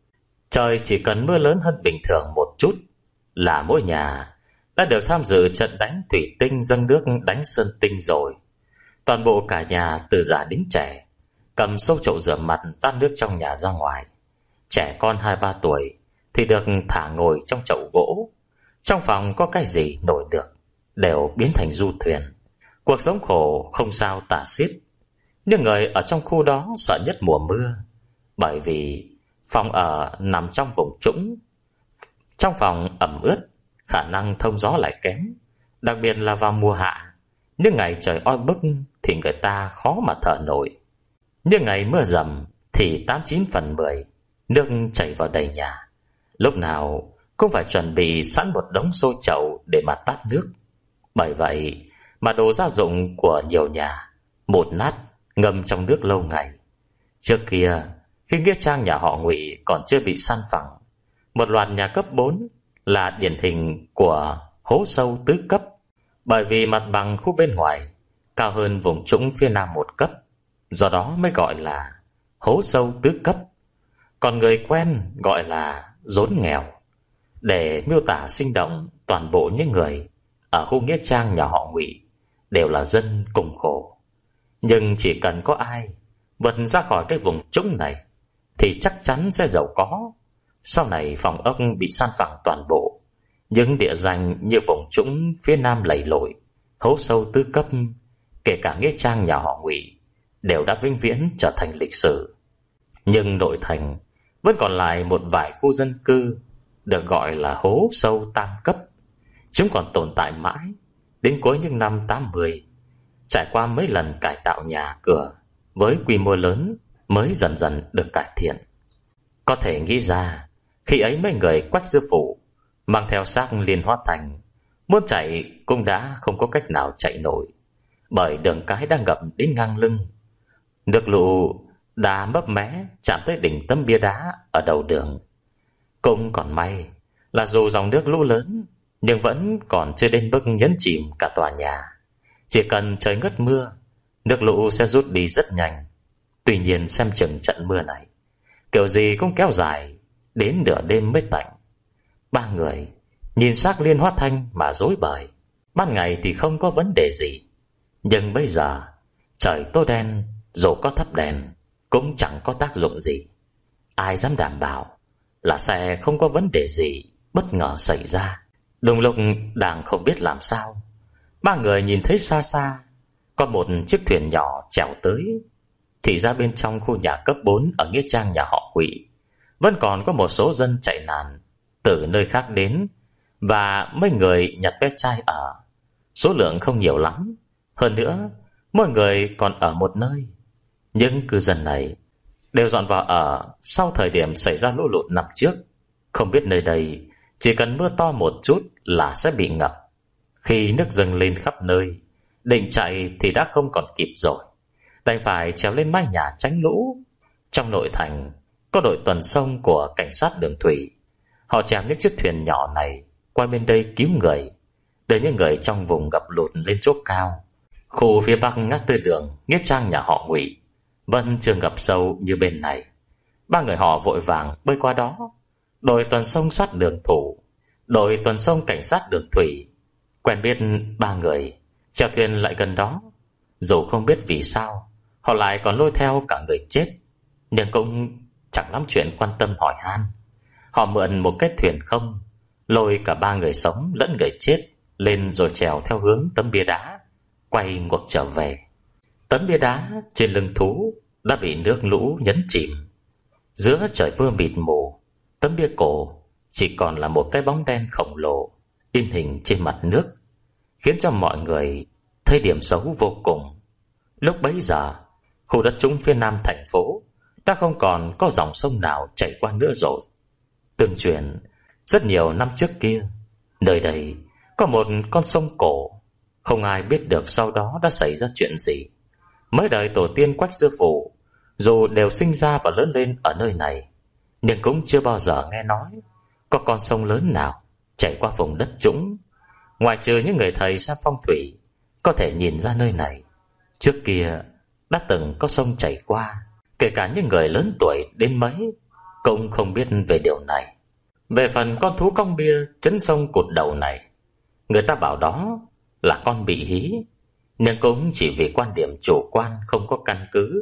Trời chỉ cần mưa lớn hơn bình thường một chút là mỗi nhà đã được tham dự trận đánh thủy tinh dâng nước đánh sơn tinh rồi. Toàn bộ cả nhà từ già đến trẻ cầm xô chậu rửa mặt tát nước trong nhà ra ngoài. Trẻ con hai ba tuổi thì được thả ngồi trong chậu gỗ. Trong phòng có cái gì nổi được đều biến thành du thuyền. Cuộc sống khổ không sao tả xiết. Nhưng người ở trong khu đó sợ nhất mùa mưa, bởi vì phòng ở nằm trong vùng trũng. Trong phòng ẩm ướt, khả năng thông gió lại kém, đặc biệt là vào mùa hạ. Những ngày trời oi bức thì người ta khó mà thở nổi. Nhưng ngày mưa rầm thì tám chín phần mười nước chảy vào đầy nhà. Lúc nào cũng phải chuẩn bị sẵn một đống xô chậu để mà tát nước. Bởi vậy mà đồ gia dụng của nhiều nhà một nát ngâm trong nước lâu ngày. Trước kia khi nghĩa trang nhà họ Ngụy còn chưa bị san phẳng, một loạt nhà cấp bốn là điển hình của hố sâu tứ cấp, bởi vì mặt bằng khu bên ngoài cao hơn vùng trũng phía nam một cấp, do đó mới gọi là hố sâu tứ cấp. Còn người quen gọi là rốn nghèo, để miêu tả sinh động toàn bộ những người ở khu nghĩa trang nhà họ Ngụy đều là dân cùng khổ. Nhưng chỉ cần có ai vượt ra khỏi cái vùng trũng này thì chắc chắn sẽ giàu có. Sau này phòng ốc bị san phẳng toàn bộ, những địa danh như vùng trũng phía nam lầy lội, hố sâu tứ cấp, kể cả nghĩa trang nhà họ Ngụy, đều đã vĩnh viễn trở thành lịch sử. Nhưng nội thành vẫn còn lại một vài khu dân cư được gọi là hố sâu tam cấp. Chúng còn tồn tại mãi đến cuối những năm tám mươi, trải qua mấy lần cải tạo nhà cửa với quy mô lớn mới dần dần được cải thiện. Có thể nghĩ ra khi ấy mấy người Quách sư phụ mang theo xác Liên Hoa Thành, muốn chạy cũng đã không có cách nào chạy nổi, bởi đường cái đang ngập đến ngang lưng. Nước lũ đã mấp mé chạm tới đỉnh tấm bia đá ở đầu đường. Cũng còn may là dù dòng nước lũ lớn, nhưng vẫn còn chưa đến mức nhấn chìm cả tòa nhà. Chỉ cần trời ngớt mưa, nước lũ sẽ rút đi rất nhanh. Tuy nhiên xem chừng trận mưa này kiểu gì cũng kéo dài đến nửa đêm mới tạnh. Ba người nhìn xác Liên Hoa Thanh mà rối bời. Ban ngày thì không có vấn đề gì, nhưng bây giờ trời tối đen, dù có thắp đèn cũng chẳng có tác dụng gì. Ai dám đảm bảo là sẽ không có vấn đề gì bất ngờ xảy ra. Đúng lúc đang không biết làm sao, ba người nhìn thấy xa xa có một chiếc thuyền nhỏ chèo tới. Thì ra bên trong khu nhà cấp bốn ở nghĩa trang nhà họ Ngụy vẫn còn có một số dân chạy nạn từ nơi khác đến, và mấy người nhặt vé chai ở. Số lượng không nhiều lắm. Hơn nữa, mỗi người còn ở một nơi. Những cư dân này đều dọn vào ở sau thời điểm xảy ra lũ lụt năm trước. Không biết nơi đây chỉ cần mưa to một chút là sẽ bị ngập. Khi nước dâng lên khắp nơi, định chạy thì đã không còn kịp rồi, đành phải trèo lên mái nhà tránh lũ. Trong nội thành có đội tuần sông của cảnh sát đường thủy. Họ chèo những chiếc thuyền nhỏ này qua bên đây cứu người, để những người trong vùng ngập lụt lên chỗ cao. Khu phía bắc ngã tư đường nghĩa trang nhà họ Ngụy vẫn chưa ngập sâu như bên này. Ba người họ vội vàng bơi qua đó. Đội tuần sông sát đường thủ, đội tuần sông cảnh sát đường thủy quen biết ba người, chèo thuyền lại gần đó. Dù không biết vì sao họ lại còn lôi theo cả người chết, nhưng cũng chẳng lắm chuyện quan tâm hỏi han. Họ mượn một cái thuyền không, lôi cả ba người sống lẫn người chết lên, rồi chèo theo hướng tấm bia đá, quay ngược trở về. Tấm bia đá trên lưng thú đã bị nước lũ nhấn chìm. Giữa trời mưa mịt mù, tấm bia cổ chỉ còn là một cái bóng đen khổng lồ in hình trên mặt nước, khiến cho mọi người thấy điểm xấu vô cùng. Lúc bấy giờ, khu đất trũng phía nam thành phố đã không còn có dòng sông nào chảy qua nữa rồi. Tương truyền rất nhiều năm trước kia, nơi đây có một con sông cổ. Không ai biết được sau đó đã xảy ra chuyện gì. Mấy đời tổ tiên Quách Sư Phụ dù đều sinh ra và lớn lên ở nơi này, nhưng cũng chưa bao giờ nghe nói có con sông lớn nào chảy qua vùng đất trũng. Ngoài trừ những người thầy xem phong thủy có thể nhìn ra nơi này trước kia đã từng có sông chảy qua, kể cả những người lớn tuổi đến mấy cũng không biết về điều này. Về phần con thú cong bia chấn sông cụt đầu này, người ta bảo đó là con bị hí, nhưng cũng chỉ vì quan điểm chủ quan không có căn cứ.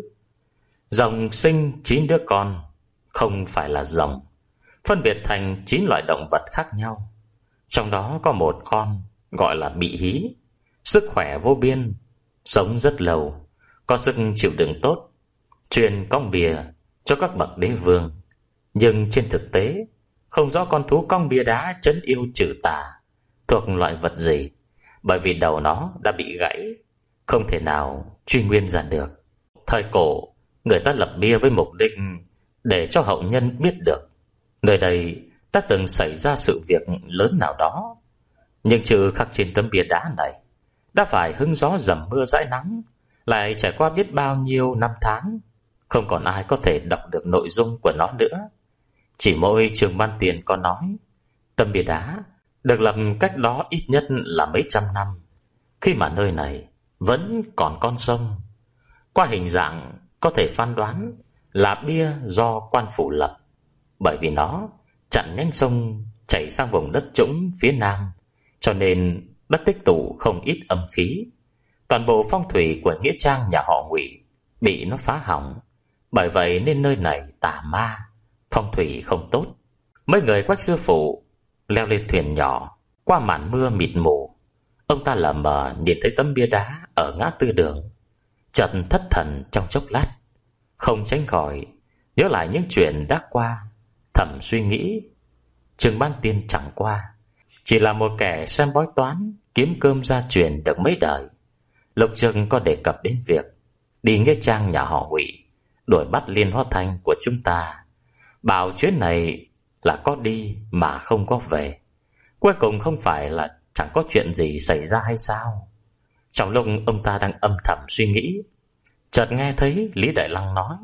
Rồng sinh chín đứa con không phải là rồng, phân biệt thành chín loại động vật khác nhau. Trong đó có một con gọi là bị hí, sức khỏe vô biên, sống rất lâu, có sức chịu đựng tốt, truyền cong bìa cho các bậc đế vương. Nhưng trên thực tế không rõ con thú cong bia đá trấn yêu trừ tà thuộc loại vật gì, bởi vì đầu nó đã bị gãy, không thể nào truy nguyên ra được. Thời cổ, người ta lập bia với mục đích để cho hậu nhân biết được nơi đây đã từng xảy ra sự việc lớn nào đó. Nhưng trừ khắc trên tấm bia đá này đã phải hứng gió dầm mưa dãi nắng, lại trải qua biết bao nhiêu năm tháng, không còn ai có thể đọc được nội dung của nó nữa. Chỉ mỗi Trường Ban Tiền có nói tấm bia đá được lập cách đó ít nhất là mấy trăm năm, khi mà nơi này vẫn còn con sông. Qua hình dạng có thể phán đoán là bia do quan phủ lập, bởi vì nó chặn nhánh sông chảy sang vùng đất trũng phía nam, cho nên đã tích tụ không ít âm khí. Toàn bộ phong thủy của nghĩa trang nhà họ Ngụy bị nó phá hỏng, bởi vậy nên nơi này tà ma, phong thủy không tốt. Mấy người Quách Sư Phụ leo lên thuyền nhỏ qua màn mưa mịt mù. Ông ta lờ mờ nhìn thấy tấm bia đá ở ngã tư đường, chợt thất thần trong chốc lát, không tránh khỏi nhớ lại những chuyện đã qua. Thầm suy nghĩ, Trường Ban Tiên chẳng qua chỉ là một kẻ xem bói toán, kiếm cơm gia truyền được mấy đời. Lục Trường có đề cập đến việc đi nghĩa trang nhà họ Ngụy đuổi bắt Liên Hoa Thanh của chúng ta, bảo chuyến này là có đi mà không có về. Cuối cùng không phải là chẳng có chuyện gì xảy ra hay sao? Trong lúc ông ta đang âm thầm suy nghĩ, chợt nghe thấy Lý Đại Lăng nói: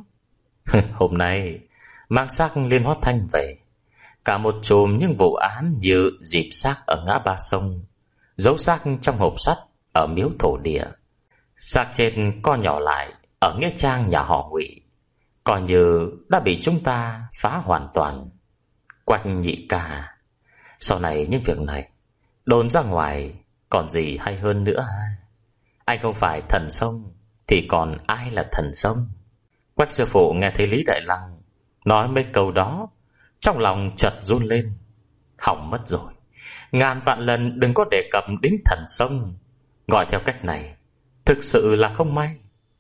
hôm nay mang xác Liên Hoa Thanh về, cả một chùm những vụ án như dịp xác ở ngã ba sông, giấu xác trong hộp sắt ở miếu thổ địa, xác chết co nhỏ lại ở nghĩa trang nhà họ Ngụy, coi như đã bị chúng ta phá hoàn toàn. Quách nhị ca, sau này những việc này đồn ra ngoài còn gì hay hơn nữa? Anh không phải thần sông thì còn ai là thần sông? Quách Sư Phụ nghe thấy Lý Đại Lăng nói mấy câu đó, trong lòng chợt run lên. Hỏng mất rồi, ngàn vạn lần đừng có đề cập đến thần sông. Gọi theo cách này thực sự là không may.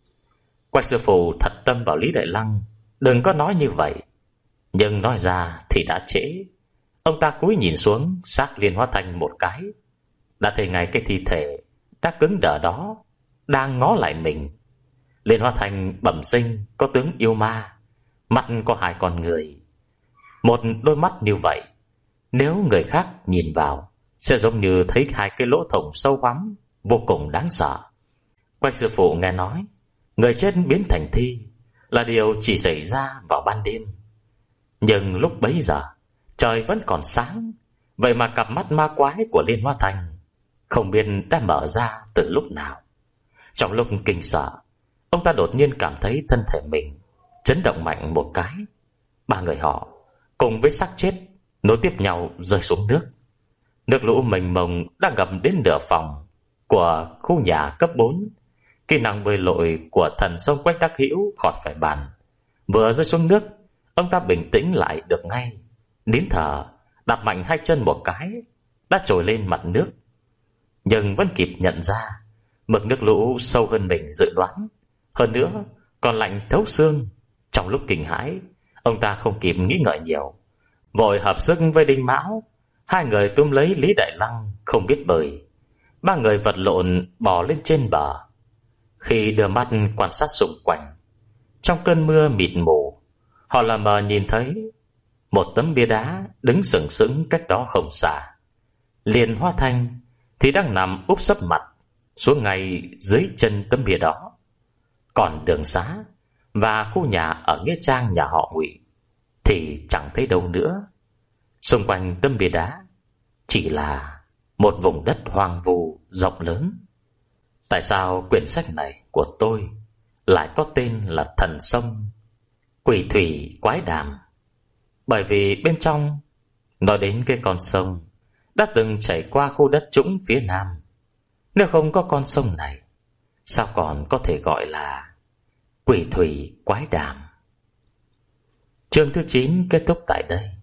Quách Sư Phụ thật tâm bảo Lý Đại Lăng đừng có nói như vậy, nhưng nói ra thì đã trễ. Ông ta cúi nhìn xuống xác Liên Hoa Thanh một cái, đã thấy ngay cái thi thể đã cứng đờ đó đang ngó lại mình. Liên Hoa Thanh bẩm sinh có tướng yêu ma, mắt có hai con người. Một đôi mắt như vậy, nếu người khác nhìn vào sẽ giống như thấy hai cái lỗ thủng sâu hoắm, vô cùng đáng sợ. Bạch sư phụ nghe nói người chết biến thành thi là điều chỉ xảy ra vào ban đêm, nhưng lúc bấy giờ trời vẫn còn sáng. Vậy mà cặp mắt ma quái của Liên Hoa Thanh không biết đã mở ra từ lúc nào. Trong lúc kinh sợ, ông ta đột nhiên cảm thấy thân thể mình chấn động mạnh một cái. Ba người họ cùng với xác chết nối tiếp nhau rơi xuống nước. Nước lũ mênh mông đã ngập đến nửa phòng của khu nhà cấp bốn. Kỹ năng bơi lội của thần sông Quách Đắc Hữu khỏi phải bàn. Vừa rơi xuống nước, ông ta bình tĩnh lại được ngay, nín thở, đạp mạnh hai chân một cái, đã trồi lên mặt nước. Nhưng vẫn kịp nhận ra mực nước lũ sâu hơn mình dự đoán, hơn nữa còn lạnh thấu xương. Trong lúc kinh hãi, ông ta không kịp nghĩ ngợi nhiều, vội hợp sức với Đinh Mão. Hai người túm lấy Lý Đại Lăng không biết bơi. Ba người vật lộn bò lên trên bờ. Khi đưa mắt quan sát xung quanh, trong cơn mưa mịt mù, họ lờ mờ nhìn thấy một tấm bia đá đứng sừng sững cách đó không xa. Liên Hoa Thanh thì đang nằm úp sấp mặt xuống ngay dưới chân tấm bia đó. Còn đường xá và khu nhà ở nghĩa trang nhà họ Ngụy thì chẳng thấy đâu nữa. Xung quanh tấm bia đá chỉ là một vùng đất hoang vu rộng lớn. Tại sao quyển sách này của tôi lại có tên là Thần Sông Quỷ Thủy Quái Đàm? Bởi vì bên trong nói đến cái con sông đã từng chảy qua khu đất trũng phía nam. Nếu không có con sông này, sao còn có thể gọi là Quỷ Thủy Quái Đàm? Chương thứ chín kết thúc tại đây.